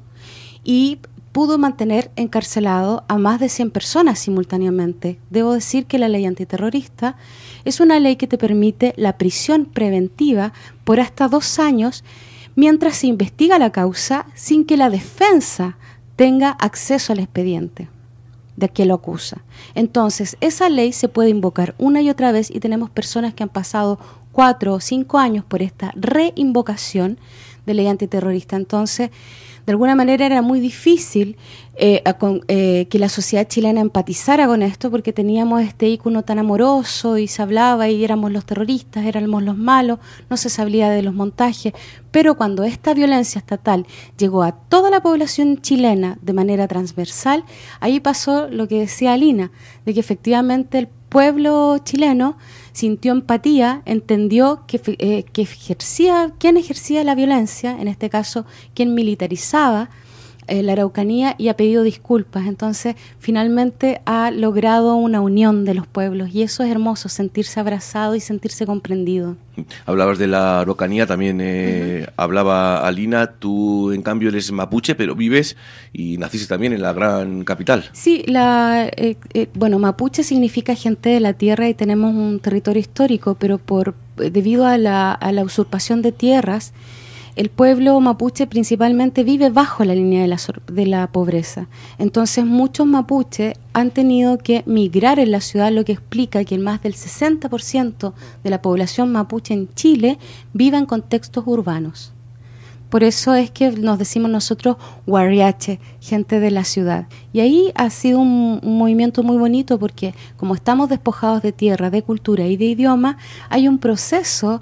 y pudo mantener encarcelado a más de cien personas simultáneamente. Debo decir que la ley antiterrorista es una ley que te permite la prisión preventiva por hasta dos años mientras se investiga la causa sin que la defensa tenga acceso al expediente de quien lo acusa. Entonces, esa ley se puede invocar una y otra vez y tenemos personas que han pasado cuatro o cinco años por esta reinvocación de ley antiterrorista. Entonces, de alguna manera era muy difícil eh, a, con, eh, que la sociedad chilena empatizara con esto porque teníamos este ícono tan amoroso y se hablaba y éramos los terroristas, éramos los malos, no se sabía de los montajes, pero cuando esta violencia estatal llegó a toda la población chilena de manera transversal, ahí pasó lo que decía Alina, de que efectivamente el pueblo chileno sintió empatía, entendió que, eh, que ejercía, quién ejercía la violencia, en este caso, quién militarizaba eh, la Araucanía y ha pedido disculpas. Entonces, finalmente ha logrado una unión de los pueblos y eso es hermoso, sentirse abrazado y sentirse comprendido. Hablabas de la Araucanía, también eh, uh-huh. hablaba Alina, tú en cambio eres mapuche, pero vives y naciste también en la gran capital. Sí, la eh, eh, bueno, mapuche significa gente de la tierra y tenemos un territorio histórico, pero por debido a la, a la usurpación de tierras, el pueblo mapuche principalmente vive bajo la línea de la, de la pobreza. Entonces muchos mapuches han tenido que migrar en la ciudad, lo que explica que más del sesenta por ciento de la población mapuche en Chile vive en contextos urbanos. Por eso es que nos decimos nosotros huariache, gente de la ciudad. Y ahí ha sido un, un movimiento muy bonito porque como estamos despojados de tierra, de cultura y de idioma, hay un proceso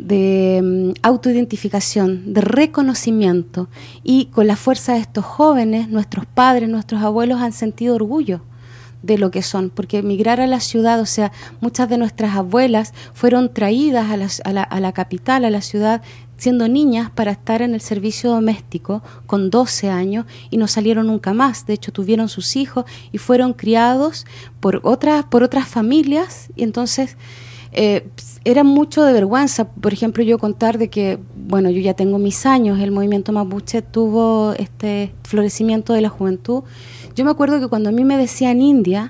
de um, autoidentificación, de reconocimiento. Y con la fuerza de estos jóvenes, nuestros padres, nuestros abuelos han sentido orgullo de lo que son, porque emigrar a la ciudad, o sea, muchas de nuestras abuelas fueron traídas a la, a la, a la capital, a la ciudad, siendo niñas para estar en el servicio doméstico con doce años y no salieron nunca más. De hecho, tuvieron sus hijos y fueron criados por otras, por otras familias y entonces eh, era mucho de vergüenza. Por ejemplo, yo contar de que, bueno, yo ya tengo mis años, el movimiento mapuche tuvo este florecimiento de la juventud. Yo me acuerdo que cuando a mí me decían India,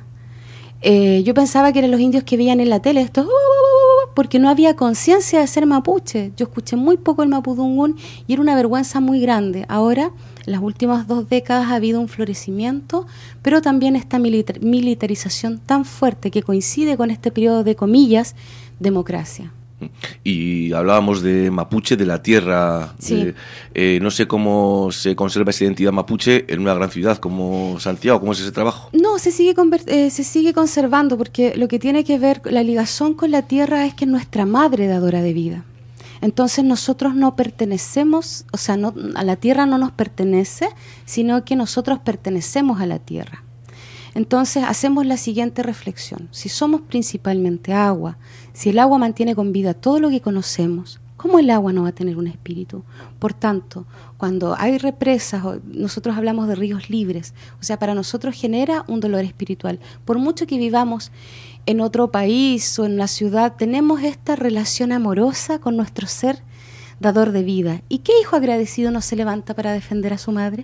eh, yo pensaba que eran los indios que veían en la tele, estos, uh, uh, uh, porque no había conciencia de ser mapuche. Yo escuché muy poco el mapudungún y era una vergüenza muy grande. Ahora, en las últimas dos décadas ha habido un florecimiento, pero también esta militar- militarización tan fuerte que coincide con este periodo de comillas, democracia. Y hablábamos de mapuche, de la tierra. Sí. De, eh, no sé cómo se conserva esa identidad mapuche en una gran ciudad como Santiago. ¿Cómo es ese trabajo? No, se sigue conver- eh, se sigue conservando porque lo que tiene que ver la ligación con la tierra es que es nuestra madre dadora de vida. Entonces nosotros no pertenecemos, o sea, no, a la tierra no nos pertenece, sino que nosotros pertenecemos a la tierra. Entonces hacemos la siguiente reflexión. Si somos principalmente agua, si el agua mantiene con vida todo lo que conocemos, ¿cómo el agua no va a tener un espíritu? Por tanto, cuando hay represas, nosotros hablamos de ríos libres, o sea, para nosotros genera un dolor espiritual. Por mucho que vivamos en otro país o en la ciudad, tenemos esta relación amorosa con nuestro ser dador de vida. ¿Y qué hijo agradecido no se levanta para defender a su madre?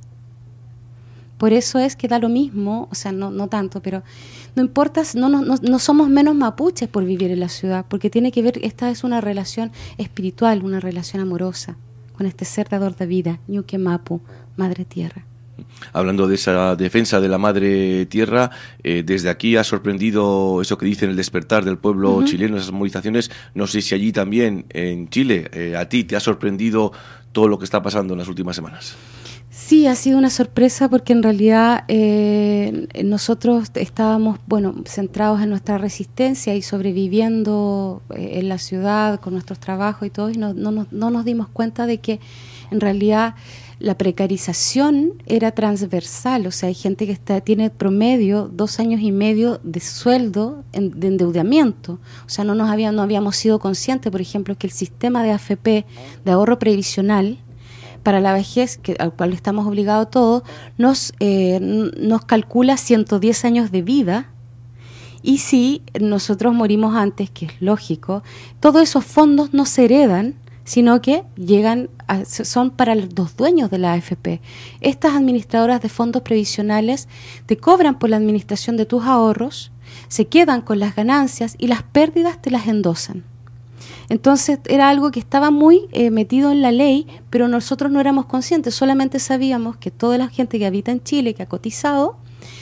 Por eso es que da lo mismo, o sea, no, no tanto, pero no importa, no, no, no, no somos menos mapuches por vivir en la ciudad, porque tiene que ver, esta es una relación espiritual, una relación amorosa con este ser dador de vida, Ñuque Mapu, Madre Tierra. Hablando de esa defensa de la Madre Tierra, eh, desde aquí ha sorprendido eso que dicen el despertar del pueblo uh-huh. chileno, esas movilizaciones. No sé si allí también, en Chile, eh, a ti te ha sorprendido todo lo que está pasando en las últimas semanas. Sí, ha sido una sorpresa porque en realidad eh, nosotros estábamos, bueno, centrados en nuestra resistencia y sobreviviendo eh, en la ciudad con nuestros trabajos y todo, y no, no, no, no nos dimos cuenta de que en realidad la precarización era transversal, o sea, hay gente que está tiene promedio dos años y medio de sueldo en, de endeudamiento, o sea, no nos había, no habíamos sido conscientes, por ejemplo, que el sistema de A F P, de ahorro previsional, para la vejez, que, al cual estamos obligados todos, nos, eh, nos calcula ciento diez años de vida Y si nosotros morimos antes, que es lógico, todos esos fondos no se heredan, sino que llegan a, son para los dueños de la A F P. Estas administradoras de fondos previsionales te cobran por la administración de tus ahorros, se quedan con las ganancias y las pérdidas te las endosan. Entonces era algo que estaba muy eh, metido en la ley, pero nosotros no éramos conscientes, solamente sabíamos que toda la gente que habita en Chile, que ha cotizado,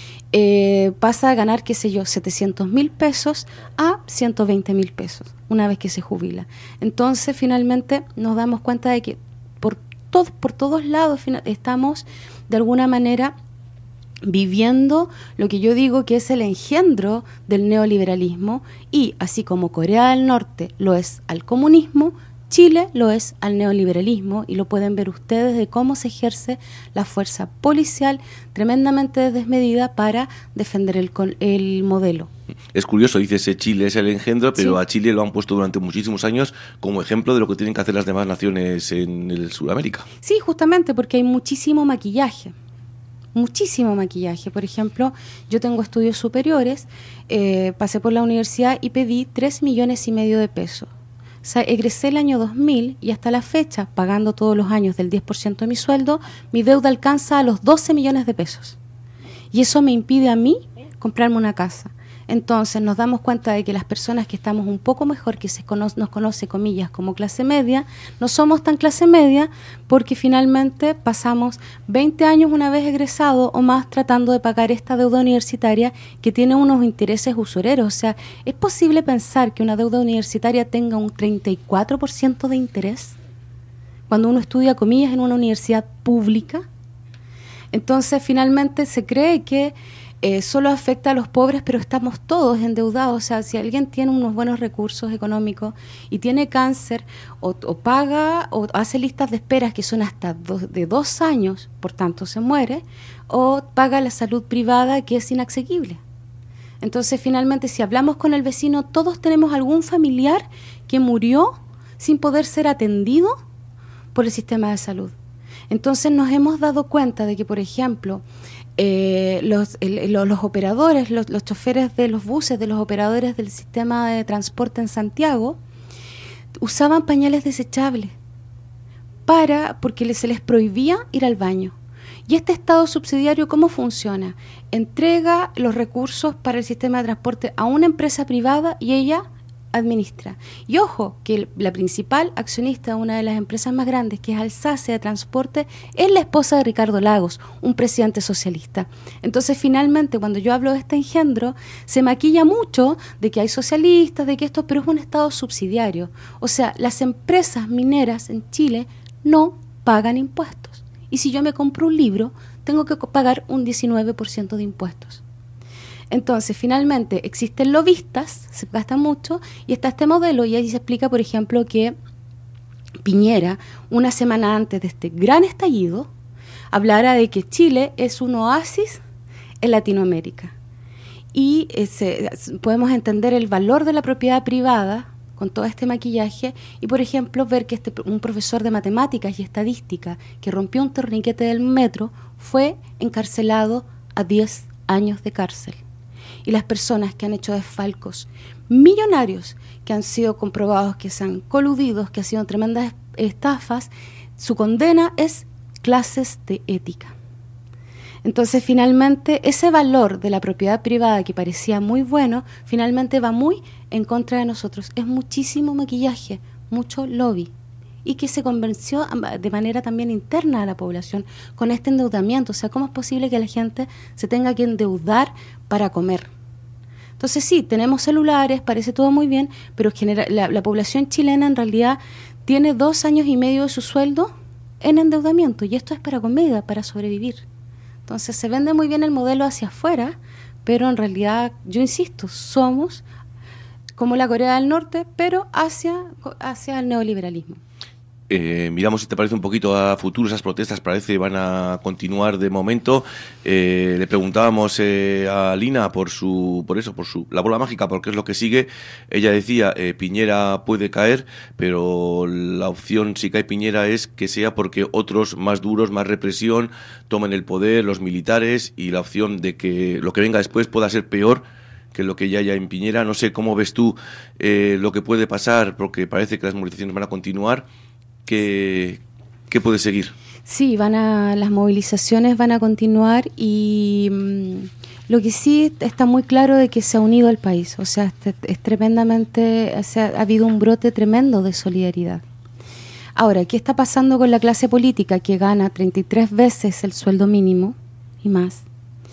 eh, pasa a ganar, qué sé yo, setecientos mil pesos a ciento veinte mil pesos una vez que se jubila. Entonces finalmente nos damos cuenta de que por, todo, por todos lados estamos de alguna manera viviendo lo que yo digo que es el engendro del neoliberalismo, y así como Corea del Norte lo es al comunismo, Chile lo es al neoliberalismo, y lo pueden ver ustedes de cómo se ejerce la fuerza policial tremendamente desmedida para defender el, el modelo. Es curioso, dices, Chile es el engendro, pero sí. A Chile lo han puesto durante muchísimos años como ejemplo de lo que tienen que hacer las demás naciones en el Sudamérica. Sí, justamente porque hay muchísimo maquillaje. Muchísimo maquillaje. Por ejemplo, yo tengo estudios superiores, eh, pasé por la universidad y pedí tres millones y medio de pesos. O sea, egresé el año dos mil y hasta la fecha, pagando todos los años del diez por ciento de mi sueldo, mi deuda alcanza a los doce millones de pesos. Y eso me impide a mí comprarme una casa. Entonces nos damos cuenta de que las personas que estamos un poco mejor, que se cono- nos conoce, comillas, como clase media, no somos tan clase media porque finalmente pasamos veinte años una vez egresado o más tratando de pagar esta deuda universitaria que tiene unos intereses usureros. O sea, ¿es posible pensar que una deuda universitaria tenga un treinta y cuatro por ciento de interés cuando uno estudia, comillas, en una universidad pública? Entonces finalmente se cree que Eh, solo afecta a los pobres, pero estamos todos endeudados. O sea, si alguien tiene unos buenos recursos económicos y tiene cáncer, o, o paga o hace listas de esperas que son hasta do, de dos años, por tanto se muere, o paga la salud privada que es inasequible. Entonces, finalmente, si hablamos con el vecino, todos tenemos algún familiar que murió sin poder ser atendido por el sistema de salud. Entonces, nos hemos dado cuenta de que, por ejemplo, Eh, los, el, los, los operadores, los, los choferes de los buses, de los operadores del sistema de transporte en Santiago, usaban pañales desechables para porque les, se les prohibía ir al baño. ¿Y este Estado subsidiario cómo funciona? Entrega los recursos para el sistema de transporte a una empresa privada y ella administra. Y ojo, que la principal accionista de una de las empresas más grandes, que es Alsace de Transporte, es la esposa de Ricardo Lagos, un presidente socialista. Entonces, finalmente, cuando yo hablo de este engendro, se maquilla mucho de que hay socialistas, de que esto, pero es un Estado subsidiario. O sea, las empresas mineras en Chile no pagan impuestos. Y si yo me compro un libro, tengo que pagar un diecinueve por ciento de impuestos. Entonces, finalmente, existen lobistas, se gastan mucho, y está este modelo, y ahí se explica, por ejemplo, que Piñera, una semana antes de este gran estallido, hablara de que Chile es un oasis en Latinoamérica. Y ese, podemos entender el valor de la propiedad privada con todo este maquillaje, y, por ejemplo, ver que este, un profesor de matemáticas y estadística que rompió un torniquete del metro fue encarcelado a diez años de cárcel. Y las personas que han hecho desfalcos millonarios, que han sido comprobados que se han coludido, que han sido tremendas estafas, su condena es clases de ética. Entonces, finalmente, ese valor de la propiedad privada que parecía muy bueno, finalmente va muy en contra de nosotros. Es muchísimo maquillaje, mucho lobby, y que se convenció de manera también interna a la población con este endeudamiento. O sea, ¿cómo es posible que la gente se tenga que endeudar para comer? Entonces sí, tenemos celulares, parece todo muy bien, pero genera, la, la población chilena en realidad tiene dos años y medio de su sueldo en endeudamiento, y esto es para comida, para sobrevivir. Entonces se vende muy bien el modelo hacia afuera, pero en realidad, yo insisto, somos como la Corea del Norte, pero hacia, hacia el neoliberalismo. Eh, miramos si te parece un poquito a futuro. Esas protestas parece van a continuar de momento. Eh, le preguntábamos eh, a Lina por su, por eso, por su la bola mágica, porque es lo que sigue. Ella decía eh, Piñera puede caer, pero la opción si cae Piñera es que sea porque otros más duros, más represión, tomen el poder, los militares, y la opción de que lo que venga después pueda ser peor que lo que ya haya en Piñera. No sé cómo ves tú eh, lo que puede pasar, porque parece que las movilizaciones van a continuar. ¿Qué, qué puede seguir? Sí, van a, las movilizaciones van a continuar y mmm, lo que sí está muy claro de que se ha unido el país. O sea, es, es tremendamente, o sea, ha habido un brote tremendo de solidaridad. Ahora, ¿qué está pasando con la clase política que gana treinta y tres veces el sueldo mínimo y más?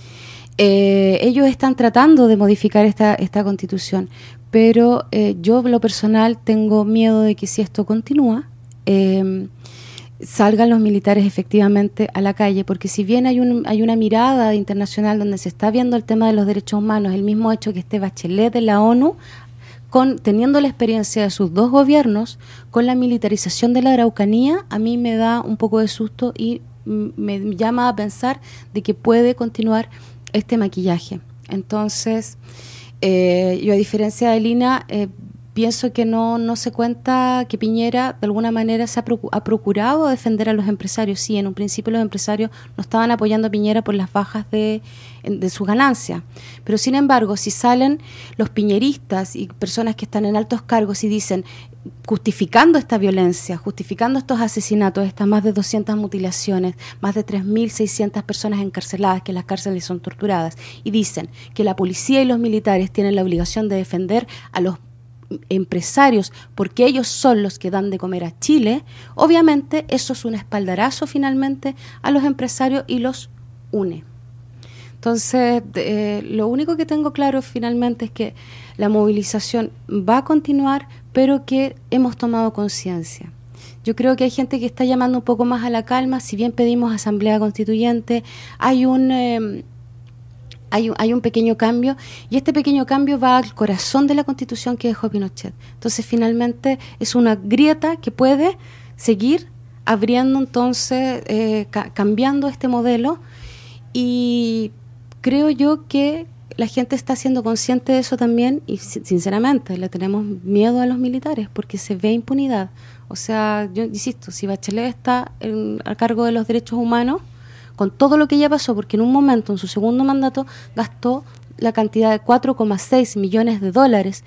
Eh, ellos están tratando de modificar esta, esta constitución, pero eh, yo, en lo personal, tengo miedo de que si esto continúa, eh, salgan los militares efectivamente a la calle, porque si bien hay, un, hay una mirada internacional donde se está viendo el tema de los derechos humanos, el mismo hecho que esté Bachelet de la ONU, con, teniendo la experiencia de sus dos gobiernos, con la militarización de la Araucanía, a mí me da un poco de susto y me llama a pensar de que puede continuar este maquillaje. Entonces, eh, yo a diferencia de Lina, eh, pienso que no, no se cuenta que Piñera de alguna manera se ha, procu- ha procurado defender a los empresarios. Sí, en un principio los empresarios no estaban apoyando a Piñera por las bajas de, de sus ganancias, pero sin embargo, si salen los piñeristas y personas que están en altos cargos y dicen, justificando esta violencia, justificando estos asesinatos, estas más de doscientas mutilaciones, más de tres mil seiscientas personas encarceladas, que en las cárceles son torturadas, y dicen que la policía y los militares tienen la obligación de defender a los empresarios porque ellos son los que dan de comer a Chile, obviamente eso es un espaldarazo finalmente a los empresarios y los une. Entonces, eh, lo único que tengo claro finalmente es que la movilización va a continuar, pero que hemos tomado conciencia. Yo creo que hay gente que está llamando un poco más a la calma, si bien pedimos asamblea constituyente, hay un... Eh, Hay un, hay un pequeño cambio, y este pequeño cambio va al corazón de la Constitución que dejó Pinochet. Entonces, finalmente, es una grieta que puede seguir abriendo, entonces, eh, ca- cambiando este modelo, y creo yo que la gente está siendo consciente de eso también, y sinceramente, le tenemos miedo a los militares, porque se ve impunidad. O sea, yo insisto, si Bachelet está en, a cargo de los derechos humanos, con todo lo que ya pasó, porque en un momento, en su segundo mandato, gastó la cantidad de cuatro coma seis millones de dólares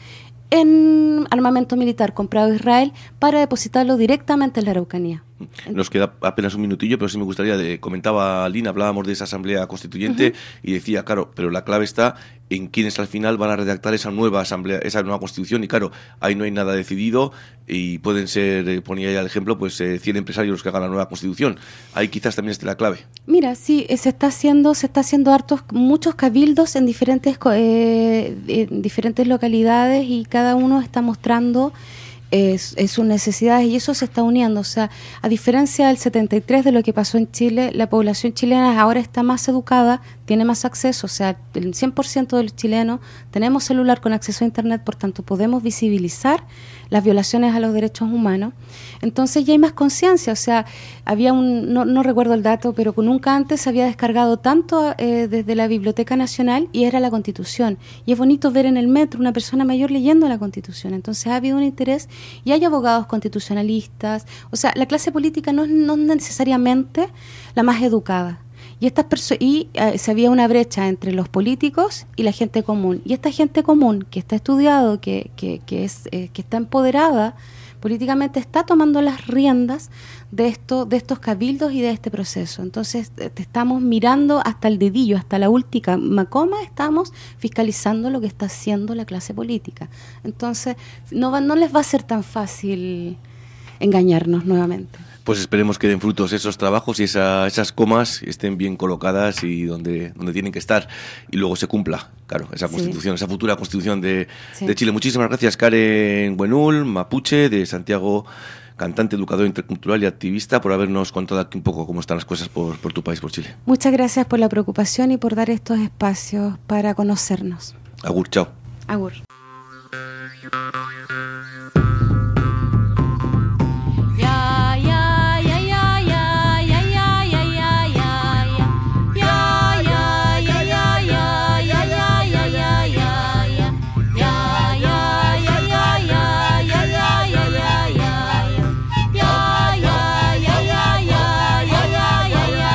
en armamento militar comprado a Israel para depositarlo directamente en la Araucanía. Nos queda apenas un minutillo, pero sí me gustaría, de, comentaba Lina, hablábamos de esa asamblea constituyente, uh-huh. y decía, claro, pero la clave está en quienes al final van a redactar esa nueva asamblea, esa nueva constitución, y claro, ahí no hay nada decidido, y pueden ser, eh, ponía ya el ejemplo, pues eh, cien empresarios los que hagan la nueva constitución. Ahí quizás también esté la clave. Mira, sí, se está haciendo, se está haciendo hartos, muchos cabildos en diferentes, eh, en diferentes localidades, y cada uno está mostrando Es, es sus necesidades, y eso se está uniendo. O sea, a diferencia del setenta y tres de lo que pasó en Chile, la población chilena ahora está más educada, tiene más acceso. O sea, el cien por ciento de los chilenos tenemos celular con acceso a internet, por tanto podemos visibilizar las violaciones a los derechos humanos. Entonces ya hay más conciencia. O sea, había un, no, no recuerdo el dato, pero nunca antes se había descargado tanto eh, desde la Biblioteca Nacional, y era la Constitución. Y es bonito ver en el metro una persona mayor leyendo la Constitución. Entonces ha habido un interés, y hay abogados constitucionalistas. O sea, la clase política no es no necesariamente la más educada. Y estas perso- y eh, se había una brecha entre los políticos y la gente común. Y esta gente común, que está estudiado, que, que, que, es, eh, que está empoderada políticamente, está tomando las riendas de, esto, de estos cabildos y de este proceso. Entonces, te estamos mirando hasta el dedillo, hasta la última coma, estamos fiscalizando lo que está haciendo la clase política. Entonces, no, va, no les va a ser tan fácil engañarnos nuevamente. Pues esperemos que den frutos esos trabajos y esa, esas comas estén bien colocadas y donde, donde tienen que estar, y luego se cumpla, claro, esa constitución, sí. Esa futura constitución de, sí. de Chile. Muchísimas gracias, Karen Buenul, mapuche de Santiago, cantante, educador intercultural y activista, por habernos contado aquí un poco cómo están las cosas por, por tu país, por Chile. Muchas gracias por la preocupación y por dar estos espacios para conocernos. Agur, chao. Agur.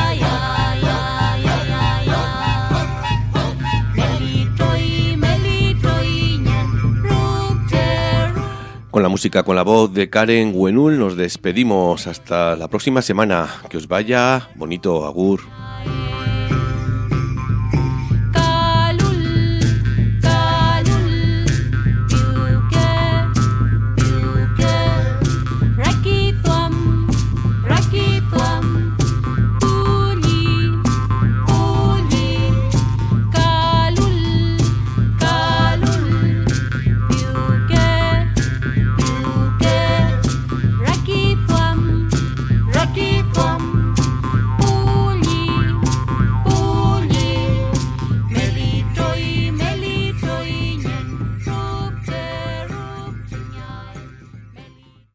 Melito y Melito. Con la música, con la voz de Karen Huenul nos despedimos hasta la próxima semana. Que os vaya bonito, agur.